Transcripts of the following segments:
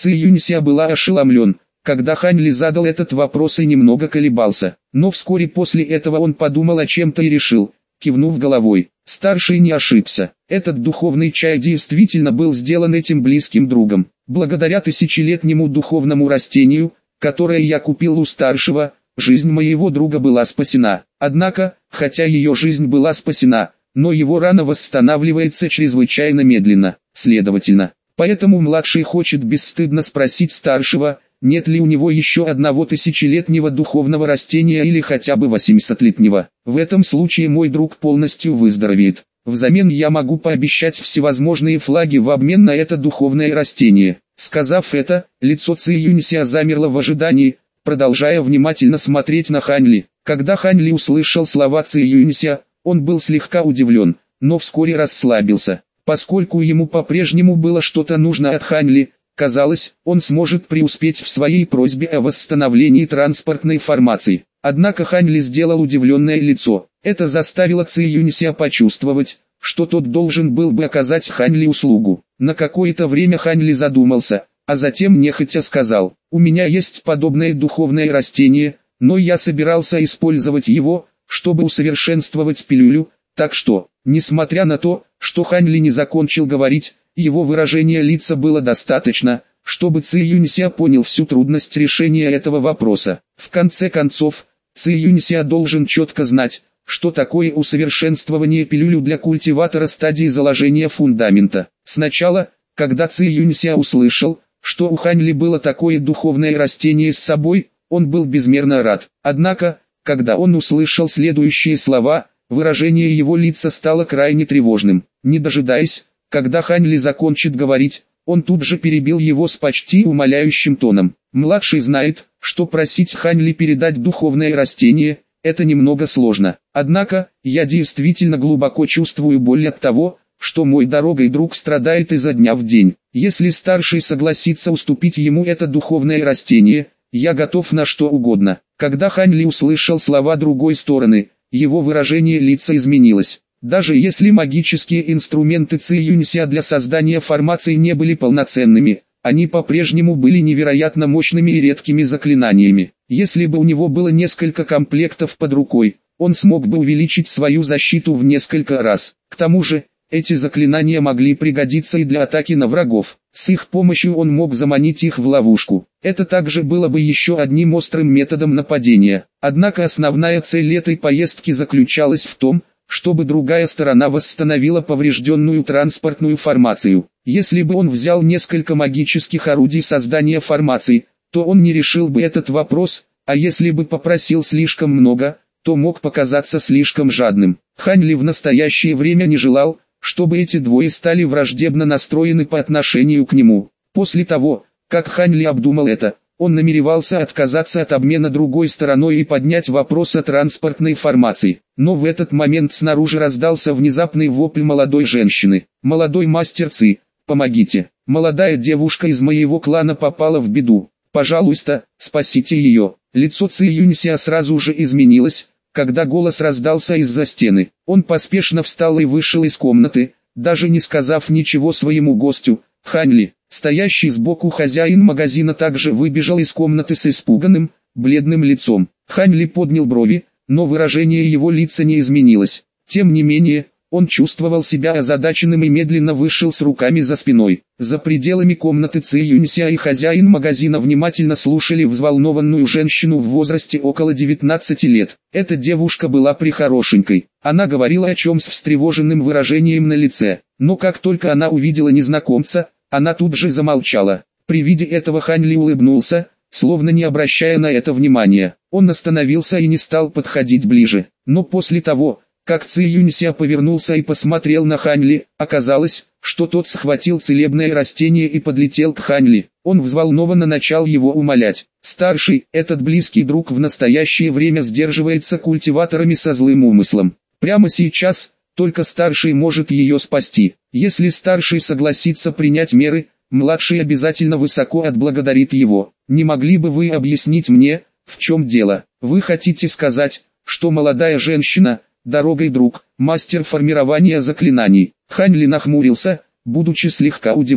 Ци Юнься была ошеломлен, когда Хань Ли задал этот вопрос и немного колебался. Но вскоре после этого он подумал о чем-то и решил, кивнув головой. Старший не ошибся. Этот духовный чай действительно был сделан этим близким другом. Благодаря тысячелетнему духовному растению, которое я купил у старшего, жизнь моего друга была спасена. Однако, хотя ее жизнь была спасена, но его рана восстанавливается чрезвычайно медленно. Следовательно, поэтому младший хочет бесстыдно спросить старшего, нет ли у него еще одного тысячелетнего духовного растения или хотя бы 800-летнего. В этом случае мой друг полностью выздоровеет. Взамен я могу пообещать всевозможные флаги в обмен на это духовное растение. Сказав это, лицо Ци Юнься замерло в ожидании, продолжая внимательно смотреть на Хань Ли. Когда Хань Ли услышал слова Ци Юнься, он был слегка удивлен, но вскоре расслабился. Поскольку ему по-прежнему было что-то нужно от Хань Ли, казалось, он сможет преуспеть в своей просьбе о восстановлении транспортной формации. Однако Хань Ли сделал удивленное лицо. Это заставило Ци Юнься почувствовать, что тот должен был бы оказать Хань Ли услугу. На какое-то время Хань Ли задумался, а затем нехотя сказал: «У меня есть подобное духовное растение, но я собирался использовать его, чтобы усовершенствовать пилюлю, так что, несмотря на то, что Хань Ли не закончил говорить, его выражение лица было достаточно, чтобы Ци Юнься понял всю трудность решения этого вопроса. В конце концов, Ци Юнься должен четко знать, что такое усовершенствование пилюлю для культиватора стадии заложения фундамента. Сначала, когда Ци Юнься услышал, что у Хань Ли было такое духовное растение с собой, он был безмерно рад. Однако, когда он услышал следующие слова, выражение его лица стало крайне тревожным. Не дожидаясь, когда Хань Ли закончит говорить, он тут же перебил его с почти умоляющим тоном. Младший знает, что просить Хань Ли передать духовное растение – это немного сложно. Однако, я действительно глубоко чувствую боль от того, что мой дорогой друг страдает изо дня в день. Если старший согласится уступить ему это духовное растение, я готов на что угодно. Когда Хань Ли услышал слова другой стороны, его выражение лица изменилось. Даже если магические инструменты Ци Юнься для создания формаций не были полноценными, они по-прежнему были невероятно мощными и редкими заклинаниями. Если бы у него было несколько комплектов под рукой, он смог бы увеличить свою защиту в несколько раз. К тому же, эти заклинания могли пригодиться и для атаки на врагов. С их помощью он мог заманить их в ловушку. Это также было бы еще одним острым методом нападения. Однако основная цель этой поездки заключалась в том, чтобы другая сторона восстановила поврежденную транспортную формацию. Если бы он взял несколько магических орудий создания формаций, то он не решил бы этот вопрос, а если бы попросил слишком много, то мог показаться слишком жадным. Хань Ли в настоящее время не желал, чтобы эти двое стали враждебно настроены по отношению к нему. После того, как Хань Ли обдумал это, он намеревался отказаться от обмена другой стороной и поднять вопрос о транспортной формации. Но в этот момент снаружи раздался внезапный вопль молодой женщины. «Молодой мастер Ци, помогите! Молодая девушка из моего клана попала в беду. Пожалуйста, спасите ее!» Лицо Ци Юнься сразу же изменилось, когда голос раздался из-за стены. Он поспешно встал и вышел из комнаты, даже не сказав ничего своему гостю. Хань Ли, стоящий сбоку хозяин магазина, также выбежал из комнаты с испуганным, бледным лицом. Хань Ли поднял брови, но выражение его лица не изменилось. Тем не менее, он чувствовал себя озадаченным и медленно вышел с руками за спиной. За пределами комнаты Ци Юнься и хозяин магазина внимательно слушали взволнованную женщину в возрасте около 19 лет. Эта девушка была прихорошенькой. Она говорила о чем с встревоженным выражением на лице. Но как только она увидела незнакомца, она тут же замолчала. При виде этого Хань Ли улыбнулся, словно не обращая на это внимания. Он остановился и не стал подходить ближе. Но после того, как Ци Юнься повернулся и посмотрел на Хань Ли, оказалось, что тот схватил целебное растение и подлетел к Хань Ли. Он взволнованно начал его умолять. Старший, этот близкий друг в настоящее время сдерживается культиваторами со злым умыслом. Прямо сейчас, только старший может ее спасти. Если старший согласится принять меры, младший обязательно высоко отблагодарит его. Не могли бы вы объяснить мне, в чем дело? Вы хотите сказать, что молодая женщина, дорогой друг, мастер формирования заклинаний? Хань Ли нахмурился, будучи слегка удивлен.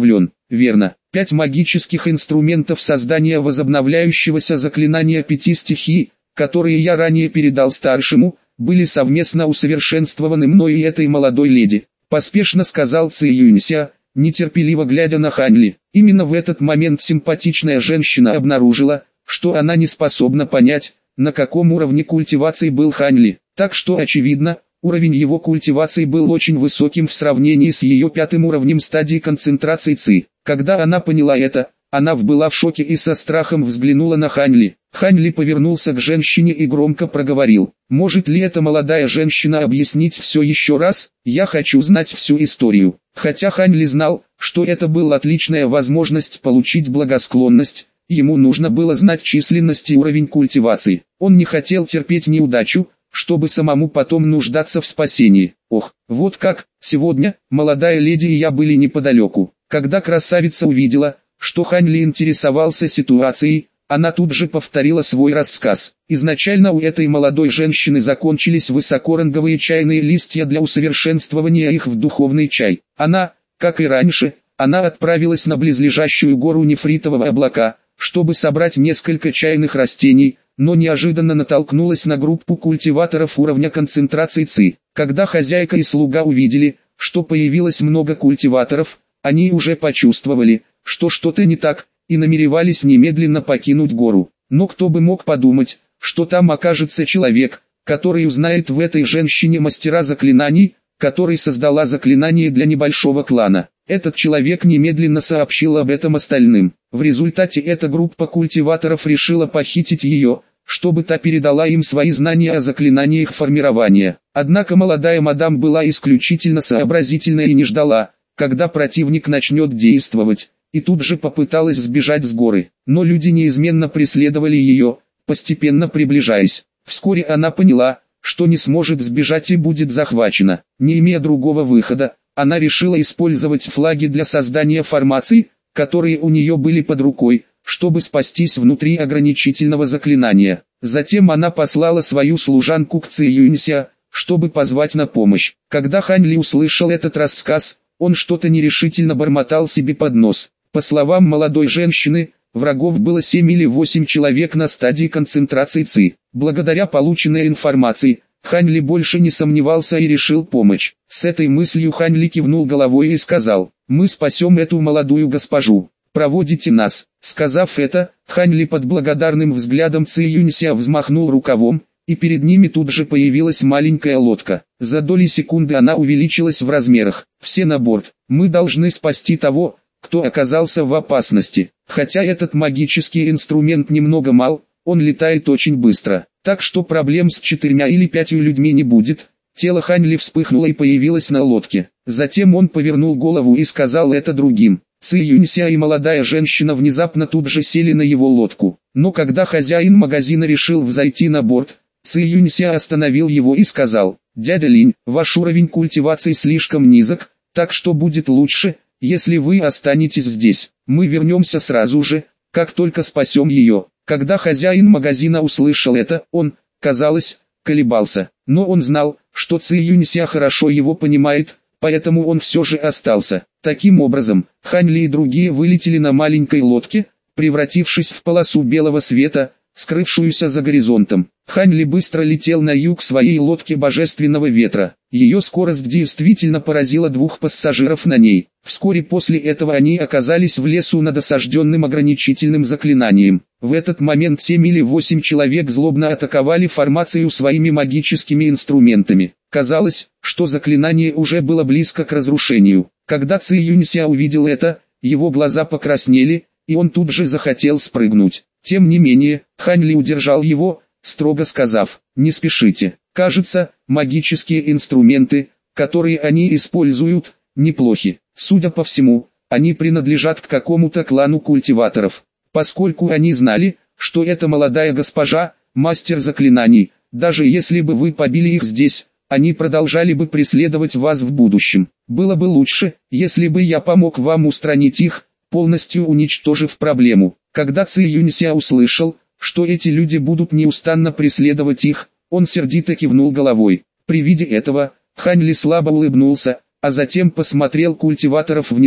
верно. 5 магических инструментов создания возобновляющегося заклинания 5 стихий, которые я ранее передал старшему, были совместно усовершенствованы мной и этой молодой леди, поспешно сказал Ци Юнься, нетерпеливо глядя на Хань Ли. Именно в этот момент симпатичная женщина обнаружила, что она не способна понять, на каком уровне культивации был Хань Ли. Так что очевидно, уровень его культивации был очень высоким в сравнении с ее 5-м уровнем стадии концентрации Ци. Когда она поняла это, она была в шоке и со страхом взглянула на Хань Ли. Хань Ли повернулся к женщине и громко проговорил: «Может ли эта молодая женщина объяснить все еще раз? Я хочу знать всю историю». Хотя Хань Ли знал, что это была отличная возможность получить благосклонность, ему нужно было знать численность и уровень культивации. Он не хотел терпеть неудачу, чтобы самому потом нуждаться в спасении. Ох, вот как, сегодня, молодая леди и я были неподалеку. Когда красавица увидела, что Хань Ли интересовался ситуацией, она тут же повторила свой рассказ. Изначально у этой молодой женщины закончились высокоранговые чайные листья для усовершенствования их в духовный чай. Она, как и раньше, отправилась на близлежащую гору нефритового облака, чтобы собрать несколько чайных растений, но неожиданно натолкнулась на группу культиваторов уровня концентрации Ци. Когда хозяйка и слуга увидели, что появилось много культиваторов, они уже почувствовали, что что-то не так, и намеревались немедленно покинуть гору. Но кто бы мог подумать, что там окажется человек, который узнает в этой женщине мастера заклинаний, который создала заклинание для небольшого клана. Этот человек немедленно сообщил об этом остальным. В результате эта группа культиваторов решила похитить ее, чтобы та передала им свои знания о заклинаниях формирования. Однако молодая мадам была исключительно сообразительна и не ждала, когда противник начнет действовать, и тут же попыталась сбежать с горы. Но люди неизменно преследовали ее, постепенно приближаясь. Вскоре она поняла, что не сможет сбежать и будет захвачена. Не имея другого выхода, она решила использовать флаги для создания формаций, которые у нее были под рукой, чтобы спастись внутри ограничительного заклинания. Затем она послала свою служанку к Ци Юнься, чтобы позвать на помощь. Когда Хань Ли услышал этот рассказ, он что-то нерешительно бормотал себе под нос. По словам молодой женщины, врагов было 7 или 8 человек на стадии концентрации Ци. Благодаря полученной информации, Хань Ли больше не сомневался и решил помочь. С этой мыслью Хань Ли кивнул головой и сказал: «Мы спасем эту молодую госпожу. Проводите нас». Сказав это, Хань Ли под благодарным взглядом Ци Юнься взмахнул рукавом, и перед ними тут же появилась маленькая лодка. За доли секунды она увеличилась в размерах. «Все на борт. Мы должны спасти того, кто оказался в опасности. Хотя этот магический инструмент немного мал, он летает очень быстро, так что проблем с 4 или 5 людьми не будет». Тело Хань Ли вспыхнуло и появилось на лодке. Затем он повернул голову и сказал это другим. Ци Юнься и молодая женщина внезапно тут же сели на его лодку. Но когда хозяин магазина решил взойти на борт, Ци Юнься остановил его и сказал: «Дядя Линь, ваш уровень культивации слишком низок, так что будет лучше, если вы останетесь здесь. Мы вернемся сразу же, как только спасем ее». Когда хозяин магазина услышал это, он, казалось, колебался. Но он знал, что Ци Юнься хорошо его понимает, поэтому он все же остался. Таким образом, Хань Ли и другие вылетели на маленькой лодке, превратившись в полосу белого света, скрывшуюся за горизонтом. Хань Ли быстро летел на юг своей лодки божественного ветра. Ее скорость действительно поразила 2 пассажиров на ней. Вскоре после этого они оказались в лесу над осажденным ограничительным заклинанием. В этот момент 7 или 8 человек злобно атаковали формацию своими магическими инструментами. Казалось, что заклинание уже было близко к разрушению. Когда Ци Юнься увидел это, его глаза покраснели, и он тут же захотел спрыгнуть. Тем не менее, Хань Ли удержал его, строго сказав: «Не спешите. Кажется, магические инструменты, которые они используют, неплохи. Судя по всему, они принадлежат к какому-то клану культиваторов. Поскольку они знали, что эта молодая госпожа – мастер заклинаний, даже если бы вы побили их здесь, они продолжали бы преследовать вас в будущем. Было бы лучше, если бы я помог вам устранить их, полностью уничтожив проблему». Когда Ци Юнься услышал, что эти люди будут неустанно преследовать их, он сердито кивнул головой. При виде этого, Хань Ли слабо улыбнулся, а затем посмотрел культиваторов внизу.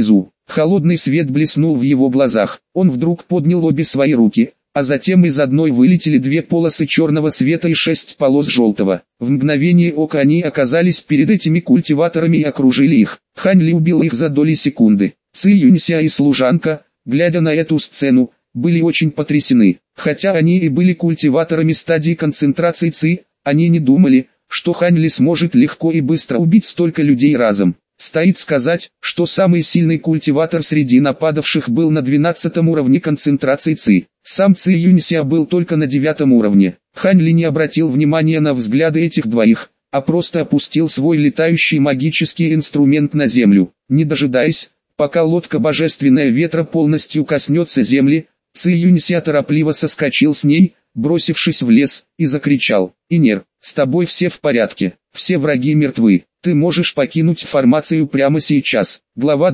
Холодный свет блеснул в его глазах. Он вдруг поднял обе свои руки, а затем из одной вылетели 2 полосы черного света и 6 полос желтого. В мгновение ока они оказались перед этими культиваторами и окружили их. Хань Ли убил их за доли секунды. Ци Юнься и служанка, глядя на эту сцену, были очень потрясены. Хотя они и были культиваторами стадии концентрации Ци, они не думали, что Хань Ли сможет легко и быстро убить столько людей разом. Стоит сказать, что самый сильный культиватор среди нападавших был на 12-м уровне концентрации Ци. Сам Ци Юнься был только на 9-м уровне. Хань Ли не обратил внимания на взгляды этих двоих, а просто опустил свой летающий магический инструмент на землю. Не дожидаясь, пока лодка божественная ветра полностью коснется земли, Ци Юнься торопливо соскочил с ней, бросившись в лес, и закричал: «Инер, с тобой все в порядке, все враги мертвы, ты можешь покинуть формацию прямо сейчас». Глава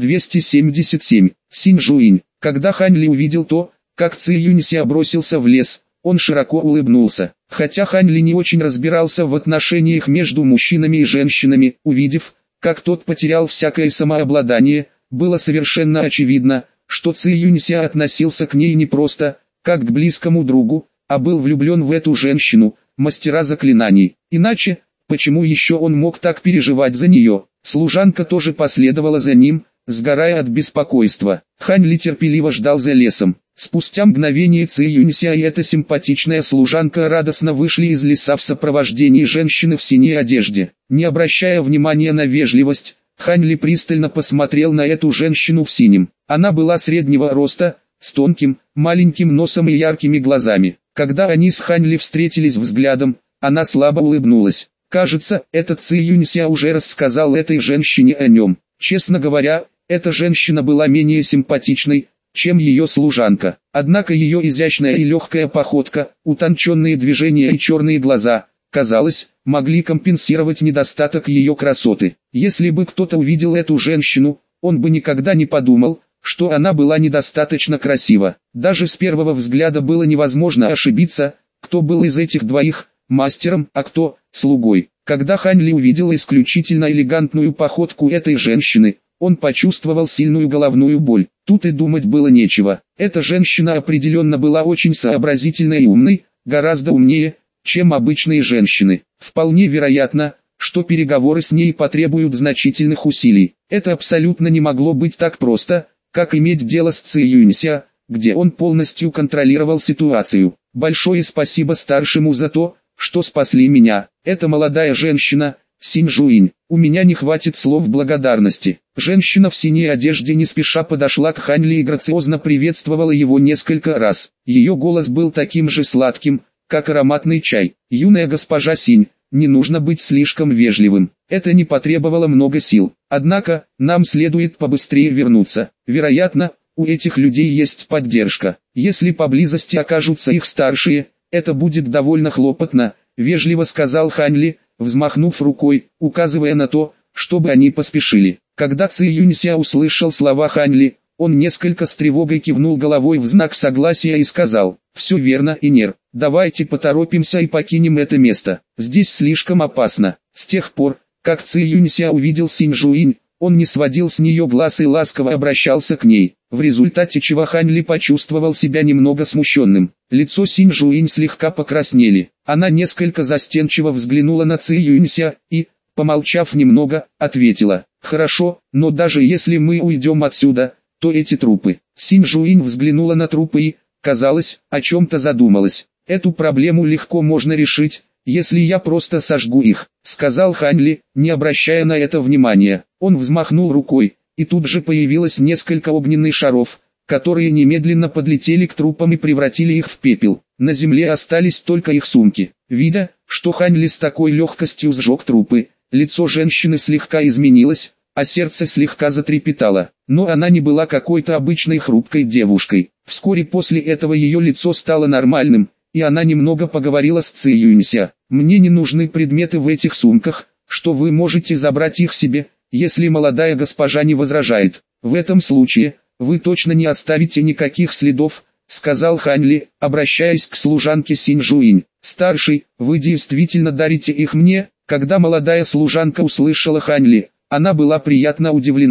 277. Синь Жуинь. Когда Хань Ли увидел то, как Ци Юнься бросился в лес, он широко улыбнулся. Хотя Хань Ли не очень разбирался в отношениях между мужчинами и женщинами, увидев, как тот потерял всякое самообладание, было совершенно очевидно, что Ци Юнься относился к ней не просто, как к близкому другу, а был влюблен в эту женщину, мастера заклинаний. Иначе, почему еще он мог так переживать за нее? Служанка тоже последовала за ним, сгорая от беспокойства. Хань Ли терпеливо ждал за лесом. Спустя мгновение Ци Юнься и эта симпатичная служанка радостно вышли из леса в сопровождении женщины в синей одежде. Не обращая внимания на вежливость, Хань Ли пристально посмотрел на эту женщину в синем. Она была среднего роста, с тонким, маленьким носом и яркими глазами. Когда они с Хань Ли встретились взглядом, она слабо улыбнулась. Кажется, этот Ци Юнься уже рассказал этой женщине о нем. Честно говоря, эта женщина была менее симпатичной, чем ее служанка. Однако ее изящная и легкая походка, утонченные движения и черные глаза, казалось, могли компенсировать недостаток ее красоты. Если бы кто-то увидел эту женщину, он бы никогда не подумал, что она была недостаточно красива. Даже с первого взгляда было невозможно ошибиться, кто был из этих двоих мастером, а кто слугой. Когда Хань Ли увидел исключительно элегантную походку этой женщины, он почувствовал сильную головную боль. Тут и думать было нечего. Эта женщина определенно была очень сообразительной и умной, гораздо умнее, чем обычные женщины. Вполне вероятно, что переговоры с ней потребуют значительных усилий. Это абсолютно не могло быть так просто, как иметь дело с Ци Юнься, где он полностью контролировал ситуацию. Большое спасибо старшему за то, что спасли меня. Это молодая женщина, Синь Жуинь. У меня не хватит слов благодарности. Женщина в синей одежде не спеша подошла к Хань Ли и грациозно приветствовала его несколько раз. Ее голос был таким же сладким, как ароматный чай. Юная госпожа Синь, не нужно быть слишком вежливым. Это не потребовало много сил. Однако, нам следует побыстрее вернуться. Вероятно, у этих людей есть поддержка. Если поблизости окажутся их старшие, это будет довольно хлопотно, вежливо сказал Хань Ли, взмахнув рукой, указывая на то, чтобы они поспешили. Когда Ци Юнься услышал слова Хань Ли, он несколько с тревогой кивнул головой в знак согласия и сказал: «Все верно, Инер, давайте поторопимся и покинем это место, здесь слишком опасно». С тех пор, как Ци Юнься увидел Синь Жуинь, он не сводил с нее глаз и ласково обращался к ней, в результате чего Хань Ли почувствовал себя немного смущенным. Лицо Синь Жуинь слегка покраснели, она несколько застенчиво взглянула на Ци Юнься и, помолчав немного, ответила: «Хорошо, но даже если мы уйдем отсюда, то эти трупы». Синь Жуинь взглянула на трупы и, казалось, о чем-то задумалась. «Эту проблему легко можно решить, если я просто сожгу их», — сказал Хань Ли, не обращая на это внимания. Он взмахнул рукой, и тут же появилось несколько огненных шаров, которые немедленно подлетели к трупам и превратили их в пепел. На земле остались только их сумки. Видя, что Хань Ли с такой легкостью сжег трупы, лицо женщины слегка изменилось, а сердце слегка затрепетало. Но она не была какой-то обычной хрупкой девушкой. Вскоре после этого ее лицо стало нормальным, и она немного поговорила с Ци Юнься. «Мне не нужны предметы в этих сумках, что вы можете забрать их себе, если молодая госпожа не возражает. В этом случае, вы точно не оставите никаких следов», — сказал Хань Ли, обращаясь к служанке Синь Жуинь. «Старший, вы действительно дарите их мне?» Когда молодая служанка услышала Хань Ли, она была приятно удивлена.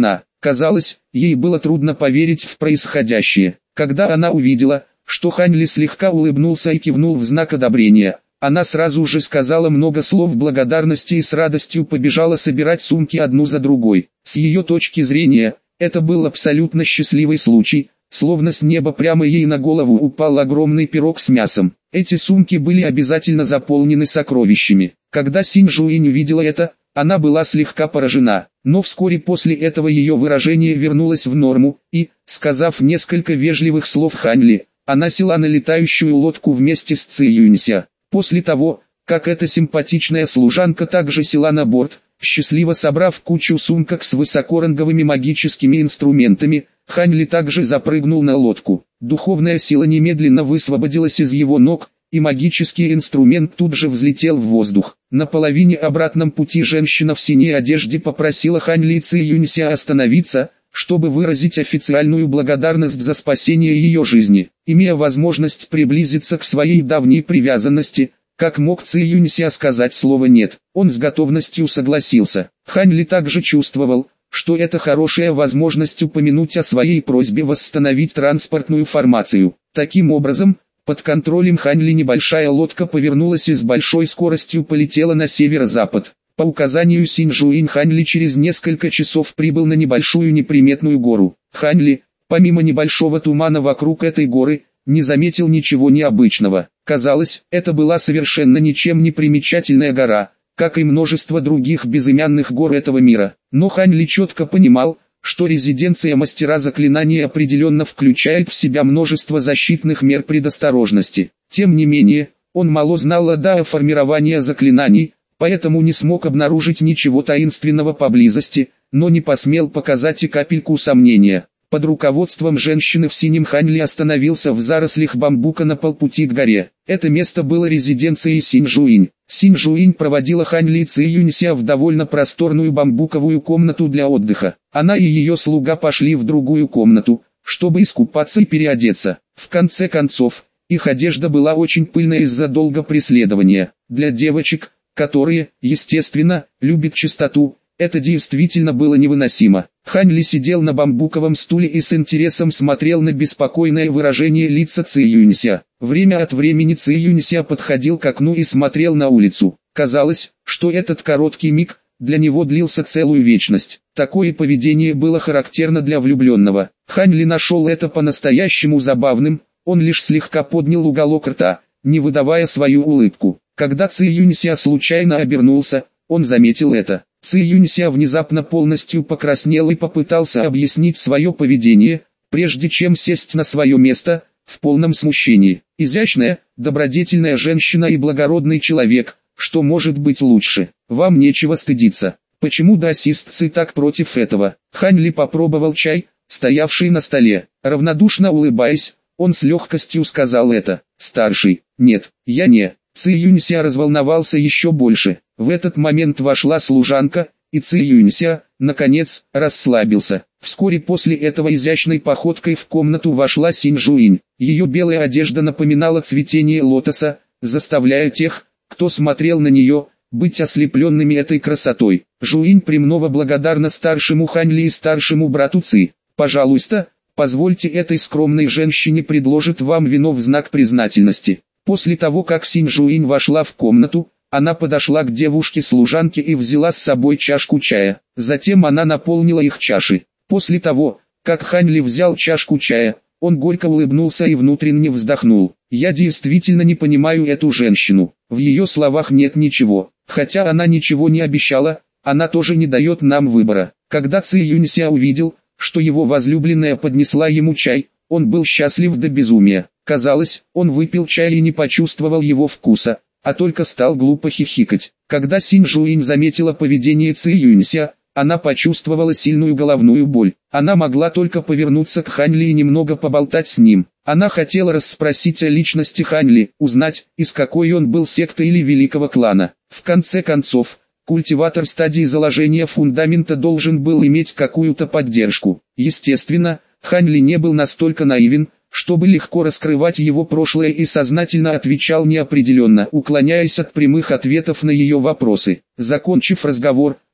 Казалось, ей было трудно поверить в происходящее. Когда она увидела, что Хань Ли слегка улыбнулся и кивнул в знак одобрения, она сразу же сказала много слов благодарности и с радостью побежала собирать сумки одну за другой. С ее точки зрения, это был абсолютно счастливый случай, словно с неба прямо ей на голову упал огромный пирог с мясом. Эти сумки были обязательно заполнены сокровищами. Когда Синь Жуинь увидела это, она была слегка поражена, но вскоре после этого ее выражение вернулось в норму, и, сказав несколько вежливых слов Хань Ли, она села на летающую лодку вместе с Ци Юнься. После того, как эта симпатичная служанка также села на борт, счастливо собрав кучу сумок с высокоранговыми магическими инструментами, Хань Ли также запрыгнул на лодку. Духовная сила немедленно высвободилась из его ног, и магический инструмент тут же взлетел в воздух. На половине обратном пути женщина в синей одежде попросила Хань Ли и Ци Юнься остановиться, чтобы выразить официальную благодарность за спасение ее жизни. Имея возможность приблизиться к своей давней привязанности, как мог Ци Юнься сказать слово «нет», он с готовностью согласился. Хань Ли также чувствовал, что это хорошая возможность упомянуть о своей просьбе восстановить транспортную формацию. Таким образом, под контролем Хань Ли небольшая лодка повернулась и с большой скоростью полетела на северо-запад. По указанию Синь Жуинь Хань Ли через несколько часов прибыл на небольшую неприметную гору. Хань Ли, помимо небольшого тумана вокруг этой горы, не заметил ничего необычного. Казалось, это была совершенно ничем не примечательная гора, как и множество других безымянных гор этого мира. Но Хань Ли четко понимал, что резиденция мастера заклинаний определенно включает в себя множество защитных мер предосторожности. Тем не менее, он мало знал о формировании заклинаний, поэтому не смог обнаружить ничего таинственного поблизости, но не посмел показать и капельку сомнения. Под руководством женщины в синем Хань Ли остановился в зарослях бамбука на полпути к горе. Это место было резиденцией Синь Жуинь. Синь Жуинь проводила Хань Ли и Ци Юнься в довольно просторную бамбуковую комнату для отдыха. Она и ее слуга пошли в другую комнату, чтобы искупаться и переодеться. В конце концов, их одежда была очень пыльная из-за долгого преследования. Для девочек, которые, естественно, любят чистоту, это действительно было невыносимо. Хань Ли сидел на бамбуковом стуле и с интересом смотрел на беспокойное выражение лица Ци Юнься. Время от времени Ци Юнься подходил к окну и смотрел на улицу. Казалось, что этот короткий миг для него длился целую вечность. Такое поведение было характерно для влюбленного. Хань Ли нашел это по-настоящему забавным, он лишь слегка поднял уголок рта, не выдавая свою улыбку. Когда Ци Юнься случайно обернулся, он заметил это. Ци Юнься внезапно полностью покраснел и попытался объяснить свое поведение, прежде чем сесть на свое место, в полном смущении. Изящная, добродетельная женщина и благородный человек, что может быть лучше? Вам нечего стыдиться. Почему даосистцы так против этого? Хань Ли попробовал чай, стоявший на столе. Равнодушно улыбаясь, он с легкостью сказал это. Старший, нет, я не. Ци Юнься разволновался еще больше. В этот момент вошла служанка, и Ци Юнься, наконец, расслабился. Вскоре после этого изящной походкой в комнату вошла Синь Жуинь. Ее белая одежда напоминала цветение лотоса, заставляя тех, кто смотрел на нее, быть ослепленными этой красотой. Жуинь премного благодарна старшему Хань Ли и старшему брату Ци. Пожалуйста, позвольте этой скромной женщине предложить вам вино в знак признательности. После того, как Синь Жуинь вошла в комнату, она подошла к девушке-служанке и взяла с собой чашку чая. Затем она наполнила их чаши. После того, как Хань Ли взял чашку чая, он горько улыбнулся и внутренне вздохнул. «Я действительно не понимаю эту женщину. В ее словах нет ничего. Хотя она ничего не обещала, она тоже не дает нам выбора». Когда Ци Юнься увидел, что его возлюбленная поднесла ему чай, он был счастлив до безумия. Казалось, он выпил чай и не почувствовал его вкуса, а только стал глупо хихикать. Когда Синь Жуинь заметила поведение Ци Юнься, она почувствовала сильную головную боль. Она могла только повернуться к Хань Ли и немного поболтать с ним. Она хотела расспросить о личности Хань Ли, узнать, из какой он был секты или великого клана. В конце концов, культиватор стадии заложения фундамента должен был иметь какую-то поддержку. Естественно, Хань Ли не был настолько наивен, чтобы легко раскрывать его прошлое, и сознательно отвечал неопределенно, уклоняясь от прямых ответов на ее вопросы. Закончив разговор,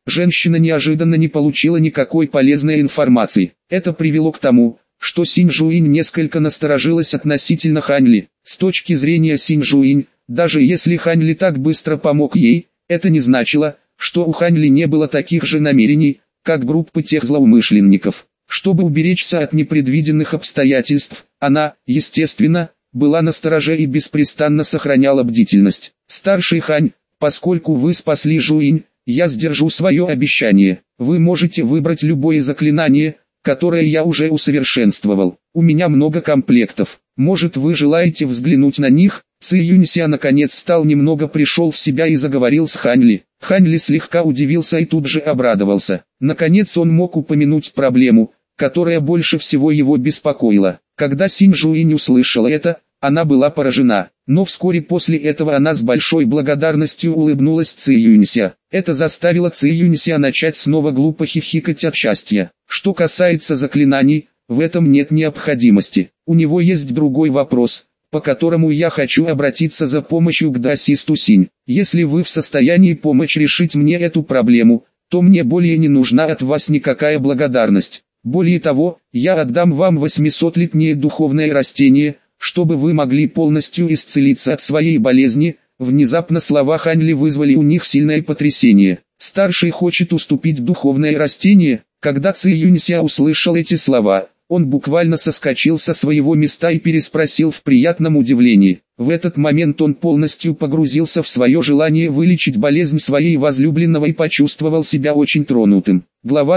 Женщина неожиданно не получила никакой полезной информации. Это привело к тому, что Синь Жуинь несколько насторожилась относительно Хань Ли. С точки зрения Синь Жуинь, даже если Хань Ли так быстро помог ей, это не значило, что у Хань Ли не было таких же намерений, как группы тех злоумышленников. Чтобы уберечься от непредвиденных обстоятельств, она, естественно, была настороже и беспрестанно сохраняла бдительность. «Старший Хань, поскольку вы спасли Жуинь, я сдержу свое обещание. Вы можете выбрать любое заклинание, которое я уже усовершенствовал. У меня много комплектов. Может, вы желаете взглянуть на них?» Ци Юнься наконец пришел в себя и заговорил с Хань Ли. Хань Ли слегка удивился и тут же обрадовался. Наконец он мог упомянуть проблему, которая больше всего его беспокоила. Когда Синь Жуинь услышала это, она была поражена, но вскоре после этого она с большой благодарностью улыбнулась Ци Юнься. Это заставило Ци Юнься начать снова глупо хихикать от счастья. Что касается заклинаний, в этом нет необходимости. У него есть другой вопрос, по которому я хочу обратиться за помощью к даосисту Синь. Если вы в состоянии помочь решить мне эту проблему, то мне более не нужна от вас никакая благодарность. Более того, я отдам вам 800-летнее духовное растение, чтобы вы могли полностью исцелиться от своей болезни. Внезапно слова Хань Ли вызвали у них сильное потрясение. Старший хочет уступить духовное растение. Когда Ци Юнься услышал эти слова, он буквально соскочил со своего места и переспросил в приятном удивлении. В этот момент он полностью погрузился в свое желание вылечить болезнь своей возлюбленного и почувствовал себя очень тронутым. Глава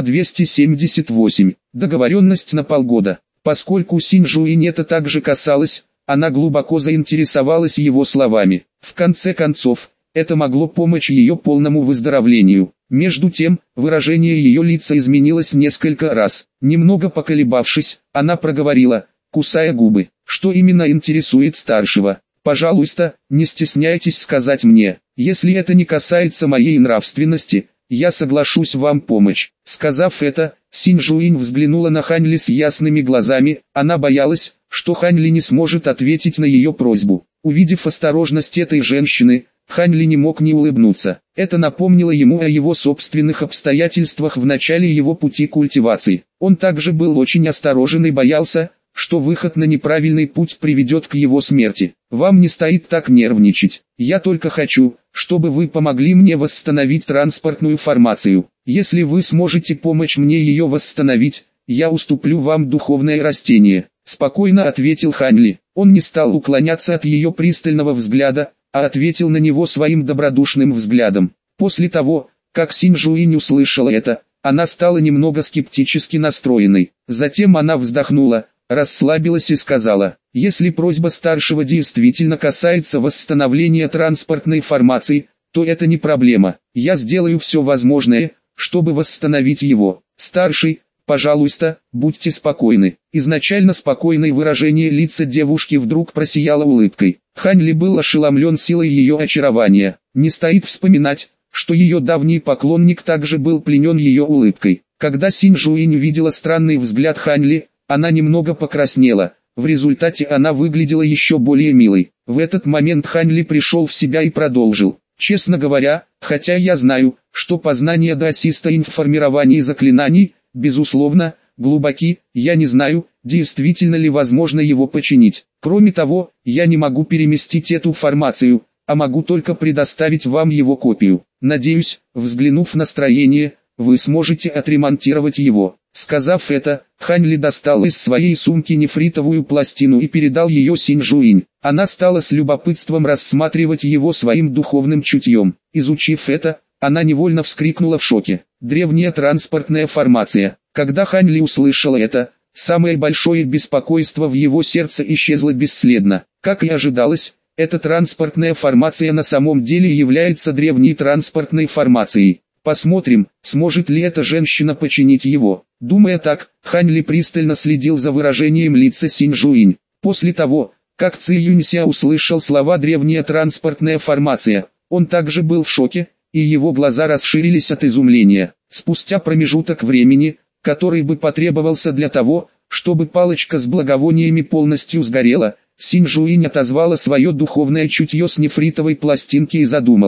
278. Договоренность на полгода. Поскольку Синь Жуинь это также касалось, она глубоко заинтересовалась его словами. В конце концов, это могло помочь ее полному выздоровлению. Между тем, выражение ее лица изменилось несколько раз. Немного поколебавшись, она проговорила, кусая губы, что именно интересует старшего. «Пожалуйста, не стесняйтесь сказать мне, если это не касается моей нравственности, я соглашусь вам помочь». Сказав это, Синь Жуинь взглянула на Хань Ли с ясными глазами. Она боялась, что Хань Ли не сможет ответить на ее просьбу. Увидев осторожность этой женщины, Хань Ли не мог не улыбнуться. Это напомнило ему о его собственных обстоятельствах в начале его пути культивации. Он также был очень осторожен и боялся, что выход на неправильный путь приведет к его смерти. «Вам не стоит так нервничать. Я только хочу, чтобы вы помогли мне восстановить транспортную формацию. Если вы сможете помочь мне ее восстановить, я уступлю вам духовное растение», — спокойно ответил Хань Ли. Он не стал уклоняться от ее пристального взгляда, а ответил на него своим добродушным взглядом. После того, как Синь Жуинь услышала это, она стала немного скептически настроенной. Затем она вздохнула, расслабилась и сказала, если просьба старшего действительно касается восстановления транспортной формации, то это не проблема. Я сделаю все возможное, чтобы восстановить его. Старший, пожалуйста, будьте спокойны. Изначально спокойное выражение лица девушки вдруг просияло улыбкой. Хань Ли был ошеломлен силой ее очарования. Не стоит вспоминать, что ее давний поклонник также был пленен ее улыбкой. Когда Синь Жуинь увидела странный взгляд Хань Ли, она немного покраснела. В результате она выглядела еще более милой. В этот момент Хань Ли пришел в себя и продолжил. Честно говоря, хотя я знаю, что познания даосиста и в формировании заклинаний, безусловно, глубоки, я не знаю, действительно ли возможно его починить. Кроме того, я не могу переместить эту формацию, а могу только предоставить вам его копию. Надеюсь, взглянув на строение, вы сможете отремонтировать его. Сказав это, Хань Ли достал из своей сумки нефритовую пластину и передал ее Синь Жуинь. Она стала с любопытством рассматривать его своим духовным чутьем. Изучив это, она невольно вскрикнула в шоке. Древняя транспортная формация. Когда Хань Ли услышала это, самое большое беспокойство в его сердце исчезло бесследно. Как и ожидалось, эта транспортная формация на самом деле является древней транспортной формацией. Посмотрим, сможет ли эта женщина починить его. Думая так, Хань Ли пристально следил за выражением лица Синь Жуинь. После того, как Ци Юнься услышал слова «древняя транспортная формация», он также был в шоке, и его глаза расширились от изумления. Спустя промежуток времени, который бы потребовался для того, чтобы палочка с благовониями полностью сгорела, Синь Жуинь отозвала свое духовное чутье с нефритовой пластинки и задумалась.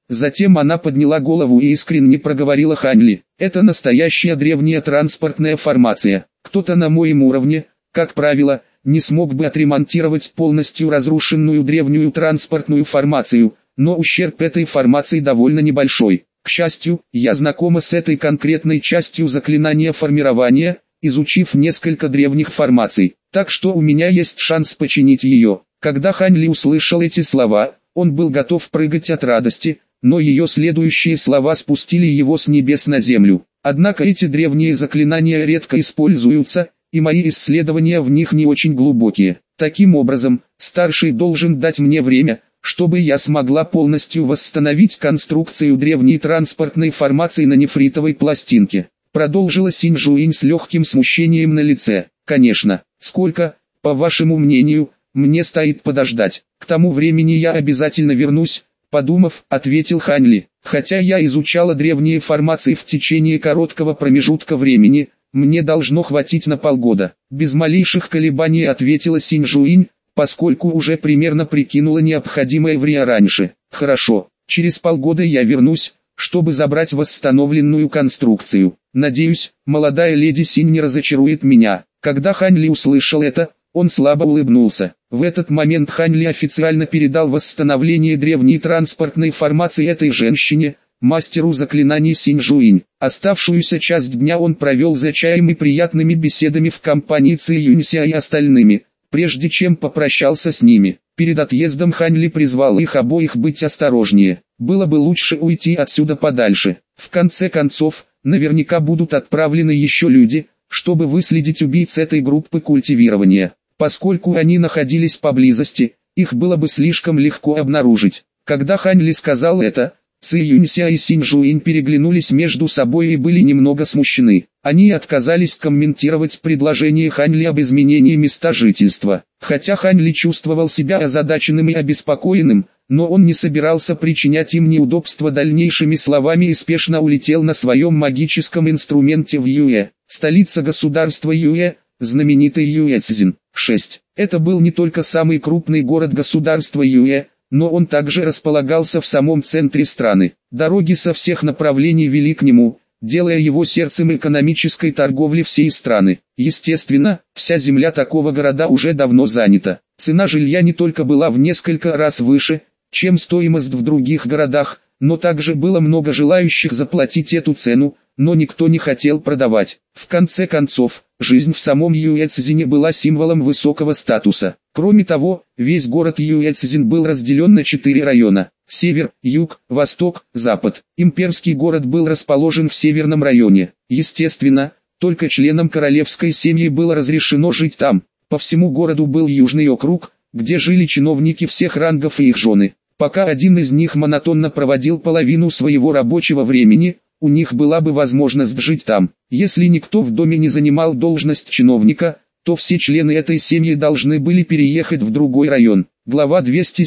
Затем она подняла голову и искренне проговорила: Хань Ли, это настоящая древняя транспортная формация. Кто-то на моем уровне, как правило, не смог бы отремонтировать полностью разрушенную древнюю транспортную формацию, но ущерб этой формации довольно небольшой. К счастью, я знакома с этой конкретной частью заклинания формирования, изучив несколько древних формаций, так что у меня есть шанс починить ее. Когда Хань Ли услышал эти слова, он был готов прыгать от радости, но ее следующие слова спустили его с небес на землю. Однако эти древние заклинания редко используются, и мои исследования в них не очень глубокие. Таким образом, старший должен дать мне время, чтобы я смогла полностью восстановить конструкцию древней транспортной формации на нефритовой пластинке. Продолжила Синь Жуинь с легким смущением на лице. Конечно, сколько, по вашему мнению, мне стоит подождать? К тому времени я обязательно вернусь, подумав, ответил Хань Ли. Хотя я изучала древние формации в течение короткого промежутка времени, мне должно хватить на полгода. Без малейших колебаний ответила Синь Жуинь, поскольку уже примерно прикинула необходимое время раньше. Хорошо, через полгода я вернусь, чтобы забрать восстановленную конструкцию. Надеюсь, молодая леди Синь не разочарует меня. Когда Хань Ли услышал это, он слабо улыбнулся. В этот момент Хань Ли официально передал восстановление древней транспортной формации этой женщине, мастеру заклинаний Синь Жуинь. Оставшуюся часть дня он провел за чаем и приятными беседами в компании Ци Юнься и остальными, прежде чем попрощался с ними. Перед отъездом Хань Ли призвал их обоих быть осторожнее. Было бы лучше уйти отсюда подальше. В конце концов, наверняка будут отправлены еще люди, чтобы выследить убийц этой группы культивирования. Поскольку они находились поблизости, их было бы слишком легко обнаружить. Когда Хань Ли сказал это, Ци Юнься и Синь Жуинь переглянулись между собой и были немного смущены. Они отказались комментировать предложение Хань Ли об изменении места жительства. Хотя Хань Ли чувствовал себя озадаченным и обеспокоенным, но он не собирался причинять им неудобства дальнейшими словами и спешно улетел на своем магическом инструменте в Юэ, столица государства Юэ, знаменитый Юэцзин. 6. Это был не только самый крупный город государства Юэ, но он также располагался в самом центре страны. Дороги со всех направлений вели к нему, делая его сердцем экономической торговли всей страны. Естественно, вся земля такого города уже давно занята. Цена жилья не только была в несколько раз выше, чем стоимость в других городах, но также было много желающих заплатить эту цену, но никто не хотел продавать. В конце концов, жизнь в самом Юэцзине была символом высокого статуса. Кроме того, весь город Юэцзин был разделен на 4 района: север, юг, восток, запад. Имперский город был расположен в северном районе. Естественно, только членам королевской семьи было разрешено жить там. По всему городу был южный округ, где жили чиновники всех рангов и их жены. Пока один из них монотонно проводил половину своего рабочего времени, у них была бы возможность жить там. Если никто в доме не занимал должность чиновника, то все члены этой семьи должны были переехать в другой район. Глава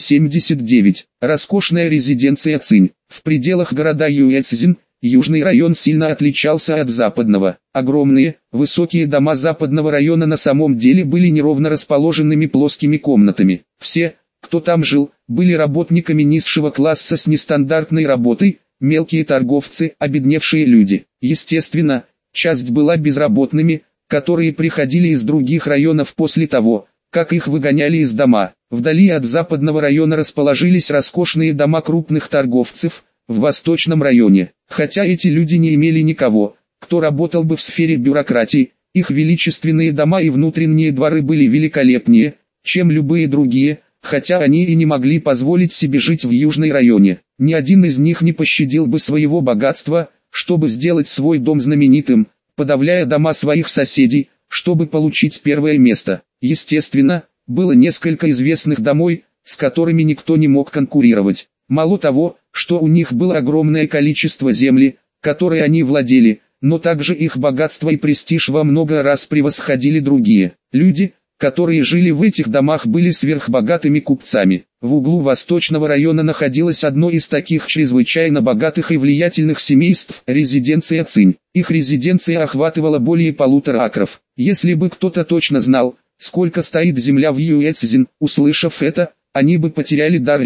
279. Роскошная резиденция Цинь. В пределах города Юэцзин, южный район сильно отличался от западного. Огромные, высокие дома западного района на самом деле были неровно расположенными плоскими комнатами. Все, кто там жил, были работниками низшего класса с нестандартной работой, мелкие торговцы, обедневшие люди. Естественно, часть была безработными, которые приходили из других районов после того, как их выгоняли из дома. Вдали от западного района расположились роскошные дома крупных торговцев, в восточном районе. Хотя эти люди не имели никого, кто работал бы в сфере бюрократии, их величественные дома и внутренние дворы были великолепнее, чем любые другие, хотя они и не могли позволить себе жить в южной районе. Ни один из них не пощадил бы своего богатства, чтобы сделать свой дом знаменитым, подавляя дома своих соседей, чтобы получить первое место. Естественно, было несколько известных домов, с которыми никто не мог конкурировать. Мало того, что у них было огромное количество земли, которой они владели, но также их богатство и престиж во много раз превосходили другие. Люди, которые жили в этих домах, были сверхбогатыми купцами. В углу восточного района находилось одно из таких чрезвычайно богатых и влиятельных семейств – резиденция Цинь. Их резиденция охватывала более 1,5 акров. Если бы кто-то точно знал, сколько стоит земля в Юэцзин, услышав это, они бы потеряли дар речи.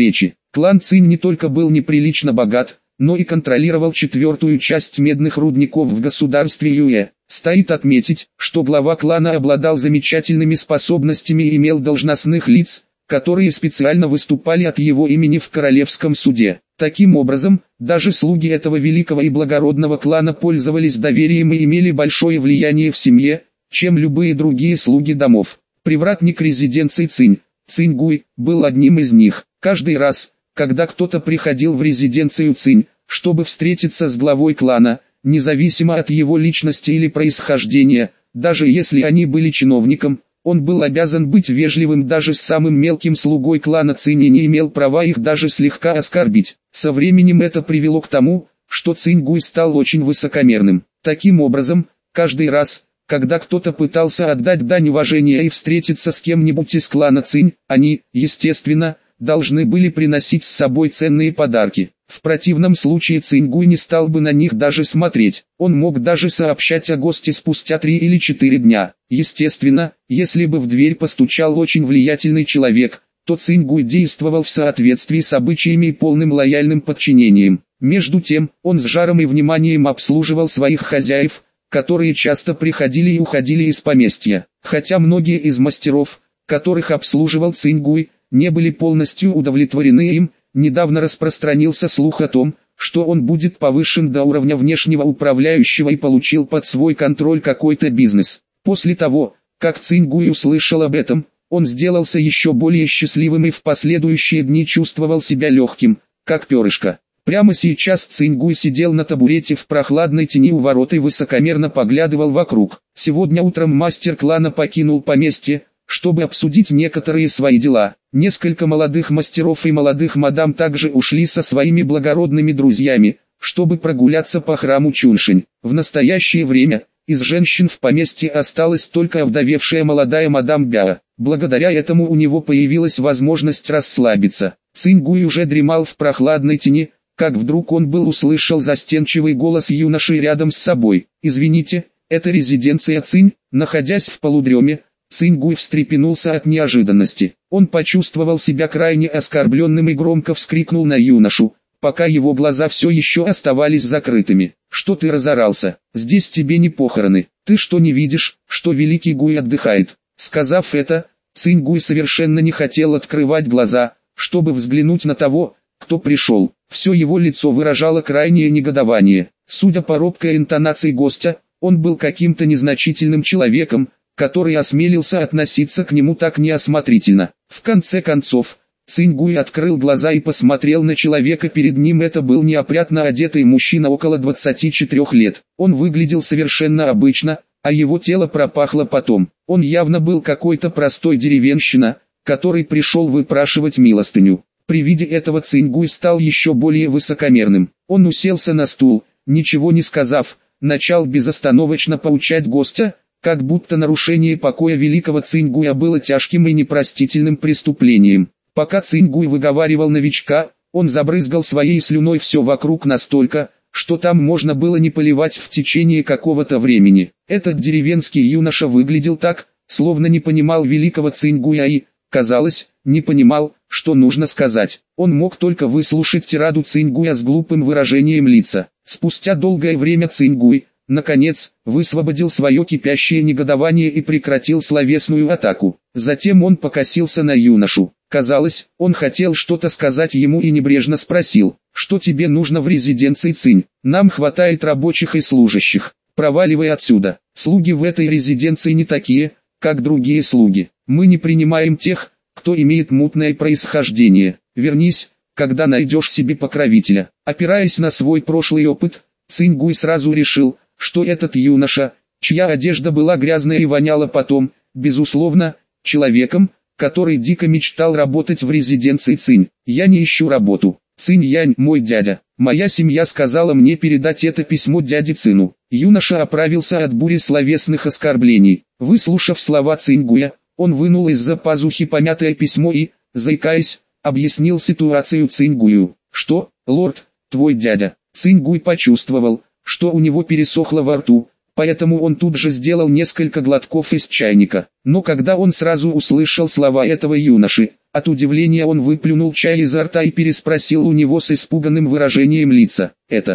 Клан Цинь не только был неприлично богат, но и контролировал четвертую часть медных рудников в государстве Юэ. Стоит отметить, что глава клана обладал замечательными способностями и имел должностных лиц, которые специально выступали от его имени в королевском суде. Таким образом, даже слуги этого великого и благородного клана пользовались доверием и имели большое влияние в семье, чем любые другие слуги домов. Привратник резиденции Цинь, Цинь-Гуй, был одним из них. Каждый раз, когда кто-то приходил в резиденцию Цинь, чтобы встретиться с главой клана, независимо от его личности или происхождения, даже если они были чиновником, он был обязан быть вежливым даже с самым мелким слугой клана Цинь и не имел права их даже слегка оскорбить. Со временем это привело к тому, что Цинь-Гуй стал очень высокомерным. Таким образом, каждый раз, когда кто-то пытался отдать дань уважения и встретиться с кем-нибудь из клана Цинь, они, естественно, должны были приносить с собой ценные подарки. В противном случае Цинь-Гуй не стал бы на них даже смотреть. Он мог даже сообщать о госте спустя 3 или 4 дня. Естественно, если бы в дверь постучал очень влиятельный человек, то Цинь-Гуй действовал в соответствии с обычаями и полным лояльным подчинением. Между тем, он с жаром и вниманием обслуживал своих хозяев, которые часто приходили и уходили из поместья. Хотя многие из мастеров, которых обслуживал Цинь-Гуй, не были полностью удовлетворены им, недавно распространился слух о том, что он будет повышен до уровня внешнего управляющего и получил под свой контроль какой-то бизнес. После того, как Цинь-Гуй услышал об этом, он сделался еще более счастливым и в последующие дни чувствовал себя легким, как перышко. Прямо сейчас Цинь-Гуй сидел на табурете в прохладной тени у ворот и высокомерно поглядывал вокруг. Сегодня утром мастер клана покинул поместье, чтобы обсудить некоторые свои дела. Несколько молодых мастеров и молодых мадам также ушли со своими благородными друзьями, чтобы прогуляться по храму Чуншень. В настоящее время, из женщин в поместье осталась только овдовевшая молодая мадам Бяо. Благодаря этому у него появилась возможность расслабиться. Цинь-Гуй уже дремал в прохладной тени, как вдруг он услышал застенчивый голос юноши рядом с собой. «Извините, это резиденция Цинь?» Находясь в полудреме, Цинь-Гуй встрепенулся от неожиданности. Он почувствовал себя крайне оскорбленным и громко вскрикнул на юношу, пока его глаза все еще оставались закрытыми. «Что ты разорался? Здесь тебе не похороны. Ты что, не видишь, что великий Гуй отдыхает?» Сказав это, Цинь-Гуй совершенно не хотел открывать глаза, чтобы взглянуть на того, кто пришел. Все его лицо выражало крайнее негодование. Судя по робкой интонации гостя, он был каким-то незначительным человеком, который осмелился относиться к нему так неосмотрительно. В конце концов, Цинь-Гуй открыл глаза и посмотрел на человека перед ним. Это был неопрятно одетый мужчина около 24 лет. Он выглядел совершенно обычно, а его тело пропахло потом. Он явно был какой-то простой деревенщина, который пришел выпрашивать милостыню. При виде этого Цинь-Гуй стал еще более высокомерным. Он уселся на стул, ничего не сказав, начал безостановочно поучать гостя, как будто нарушение покоя великого Цинь-Гуя было тяжким и непростительным преступлением. Пока Цинь-Гуй выговаривал новичка, он забрызгал своей слюной все вокруг настолько, что там можно было не поливать в течение какого-то времени. Этот деревенский юноша выглядел так, словно не понимал великого Цинь-Гуя и, казалось, не понимал, что нужно сказать. Он мог только выслушать тираду Цинь-Гуя с глупым выражением лица. Спустя долгое время Цинь-Гуй, наконец, высвободил свое кипящее негодование и прекратил словесную атаку. Затем он покосился на юношу. Казалось, он хотел что-то сказать ему и небрежно спросил: «Что тебе нужно в резиденции Цинь? Нам хватает рабочих и служащих. Проваливай отсюда. Слуги в этой резиденции не такие, как другие слуги. Мы не принимаем тех, кто имеет мутное происхождение. Вернись, когда найдешь себе покровителя». Опираясь на свой прошлый опыт, Цинь-Гуй сразу решил, что этот юноша, чья одежда была грязная и воняла потом, безусловно, человеком, который дико мечтал работать в резиденции Цинь. «Я не ищу работу. Цинь-Янь, мой дядя. Моя семья сказала мне передать это письмо дяде Цину». Юноша оправился от бури словесных оскорблений. Выслушав слова Цинь-Гуя, он вынул из-за пазухи помятое письмо и, заикаясь, объяснил ситуацию Цинь-Гую. «Что, лорд, твой дядя?» Цинь-Гуй почувствовал, что у него пересохло во рту, поэтому он тут же сделал несколько глотков из чайника. Но когда он сразу услышал слова этого юноши, От удивления он выплюнул чай изо рта и переспросил у него с испуганным выражением лица.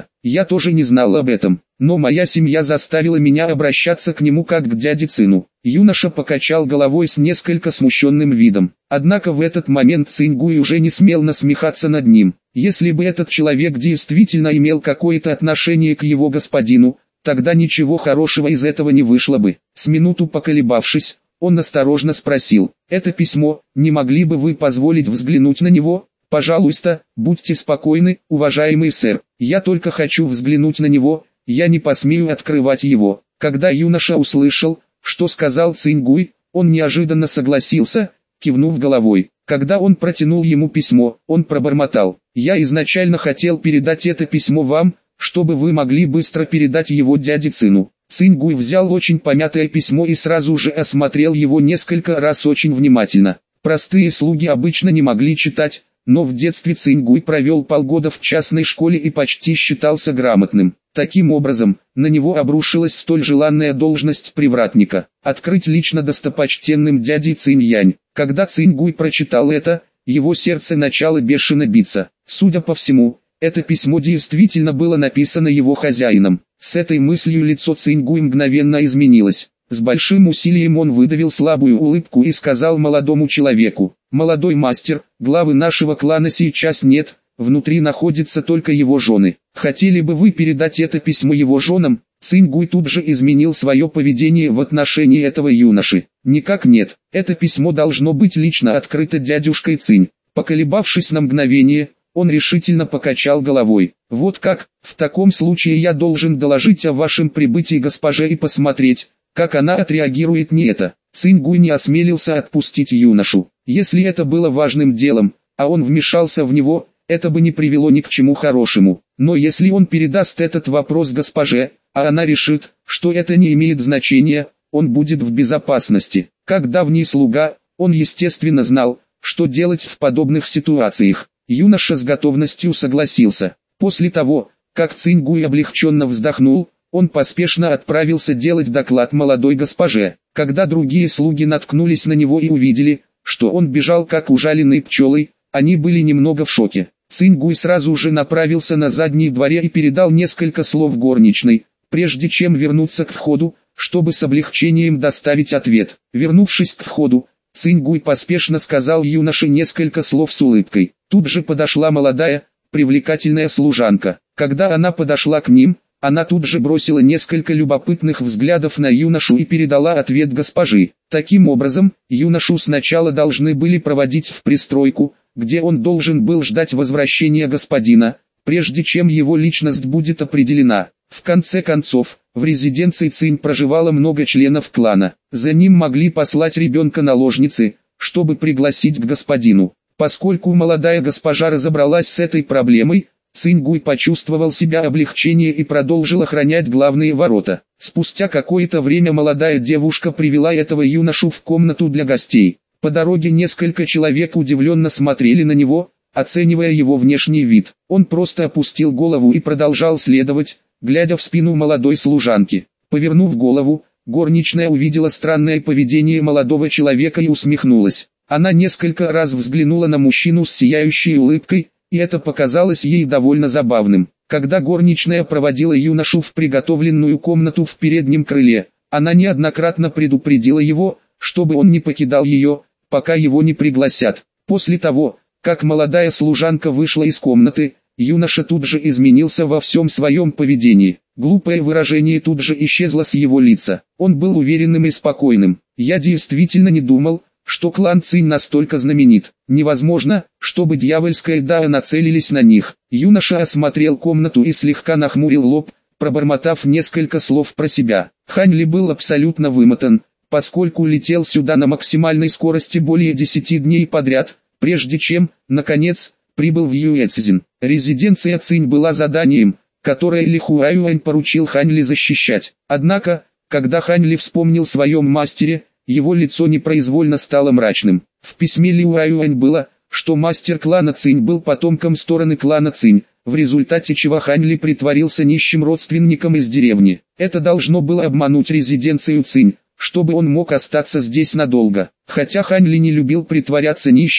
Я тоже не знал об этом, но моя семья заставила меня обращаться к нему как к дяде-сыну. Юноша покачал головой с несколько смущенным видом. Однако в этот момент Цингуй уже не смел насмехаться над ним. Если бы этот человек действительно имел какое-то отношение к его господину, тогда ничего хорошего из этого не вышло бы. С минуту поколебавшись, он осторожно спросил: «Это письмо, не могли бы вы позволить взглянуть на него?» «Пожалуйста, будьте спокойны, уважаемый сэр, я только хочу взглянуть на него, я не посмею открывать его». Когда юноша услышал, что сказал Цингуй, он неожиданно согласился, кивнув головой. Когда он протянул ему письмо, он пробормотал: «Я изначально хотел передать это письмо вам, чтобы вы могли быстро передать его дяде-сыну». Цингуй взял очень помятое письмо и сразу же осмотрел его несколько раз очень внимательно. Простые слуги обычно не могли читать, но в детстве Цингуй провел полгода в частной школе и почти считался грамотным. Таким образом, на него обрушилась столь желанная должность привратника – открыть лично достопочтенным дядей Цинь-Янь. Когда Цингуй прочитал это, его сердце начало бешено биться. Судя по всему, это письмо действительно было написано его хозяином. С этой мыслью лицо Цингуй мгновенно изменилось. С большим усилием он выдавил слабую улыбку и сказал молодому человеку: «Молодой мастер, главы нашего клана сейчас нет, внутри находятся только его жены. Хотели бы вы передать это письмо его женам?» Цингуй тут же изменил свое поведение в отношении этого юноши. «Никак нет, это письмо должно быть лично открыто дядюшкой Цинь». Поколебавшись на мгновение, он решительно покачал головой. «Вот как, в таком случае я должен доложить о вашем прибытии госпоже и посмотреть, как она отреагирует на это». Цингуй не осмелился отпустить юношу. Если это было важным делом, а он вмешался в него, это бы не привело ни к чему хорошему. Но если он передаст этот вопрос госпоже, а она решит, что это не имеет значения, он будет в безопасности. Как давний слуга, он естественно знал, что делать в подобных ситуациях. Юноша с готовностью согласился. После того, как Цингуй облегченно вздохнул, он поспешно отправился делать доклад молодой госпоже. Когда другие слуги наткнулись на него и увидели, что он бежал как ужаленный пчелой, они были немного в шоке. Цингуй сразу же направился на задний дворе и передал несколько слов горничной, прежде чем вернуться к входу, чтобы с облегчением доставить ответ. Вернувшись к входу, Цингуй поспешно сказал юноше несколько слов с улыбкой. Тут же подошла молодая, привлекательная служанка. Когда она подошла к ним, она тут же бросила несколько любопытных взглядов на юношу и передала ответ госпожи. Таким образом, юношу сначала должны были проводить в пристройку, где он должен был ждать возвращения господина, прежде чем его личность будет определена. В конце концов, в резиденции Цинь проживало много членов клана. За ним могли послать ребенка наложницы, чтобы пригласить к господину. Поскольку молодая госпожа разобралась с этой проблемой, Цингуй почувствовал себя облегчение и продолжил охранять главные ворота. Спустя какое-то время молодая девушка привела этого юношу в комнату для гостей. По дороге несколько человек удивленно смотрели на него, оценивая его внешний вид. Он просто опустил голову и продолжал следовать, глядя в спину молодой служанки. Повернув голову, горничная увидела странное поведение молодого человека и усмехнулась. Она несколько раз взглянула на мужчину с сияющей улыбкой, и это показалось ей довольно забавным. Когда горничная проводила юношу в приготовленную комнату в переднем крыле, она неоднократно предупредила его, чтобы он не покидал ее, пока его не пригласят. После того, как молодая служанка вышла из комнаты, юноша тут же изменился во всем своем поведении. Глупое выражение тут же исчезло с его лица. Он был уверенным и спокойным. «Я действительно не думал, что клан Цинь настолько знаменит. Невозможно, чтобы дьявольская Дао нацелились на них». Юноша осмотрел комнату и слегка нахмурил лоб, пробормотав несколько слов про себя. Хань Ли был абсолютно вымотан, поскольку летел сюда на максимальной скорости более 10 дней подряд, прежде чем, наконец, прибыл в Юэцзин. Резиденция Цинь была заданием, которое Ли Хуаюань поручил Хань Ли защищать. Однако, когда Хань Ли вспомнил о своем мастере, его лицо непроизвольно стало мрачным. В письме Ли Хуаюань было, что мастер клана Цинь был потомком стороны клана Цинь, в результате чего Хань Ли притворился нищим родственником из деревни. Это должно было обмануть резиденцию Цинь, чтобы он мог остаться здесь надолго. Хотя Хань Ли не любил притворяться нищим,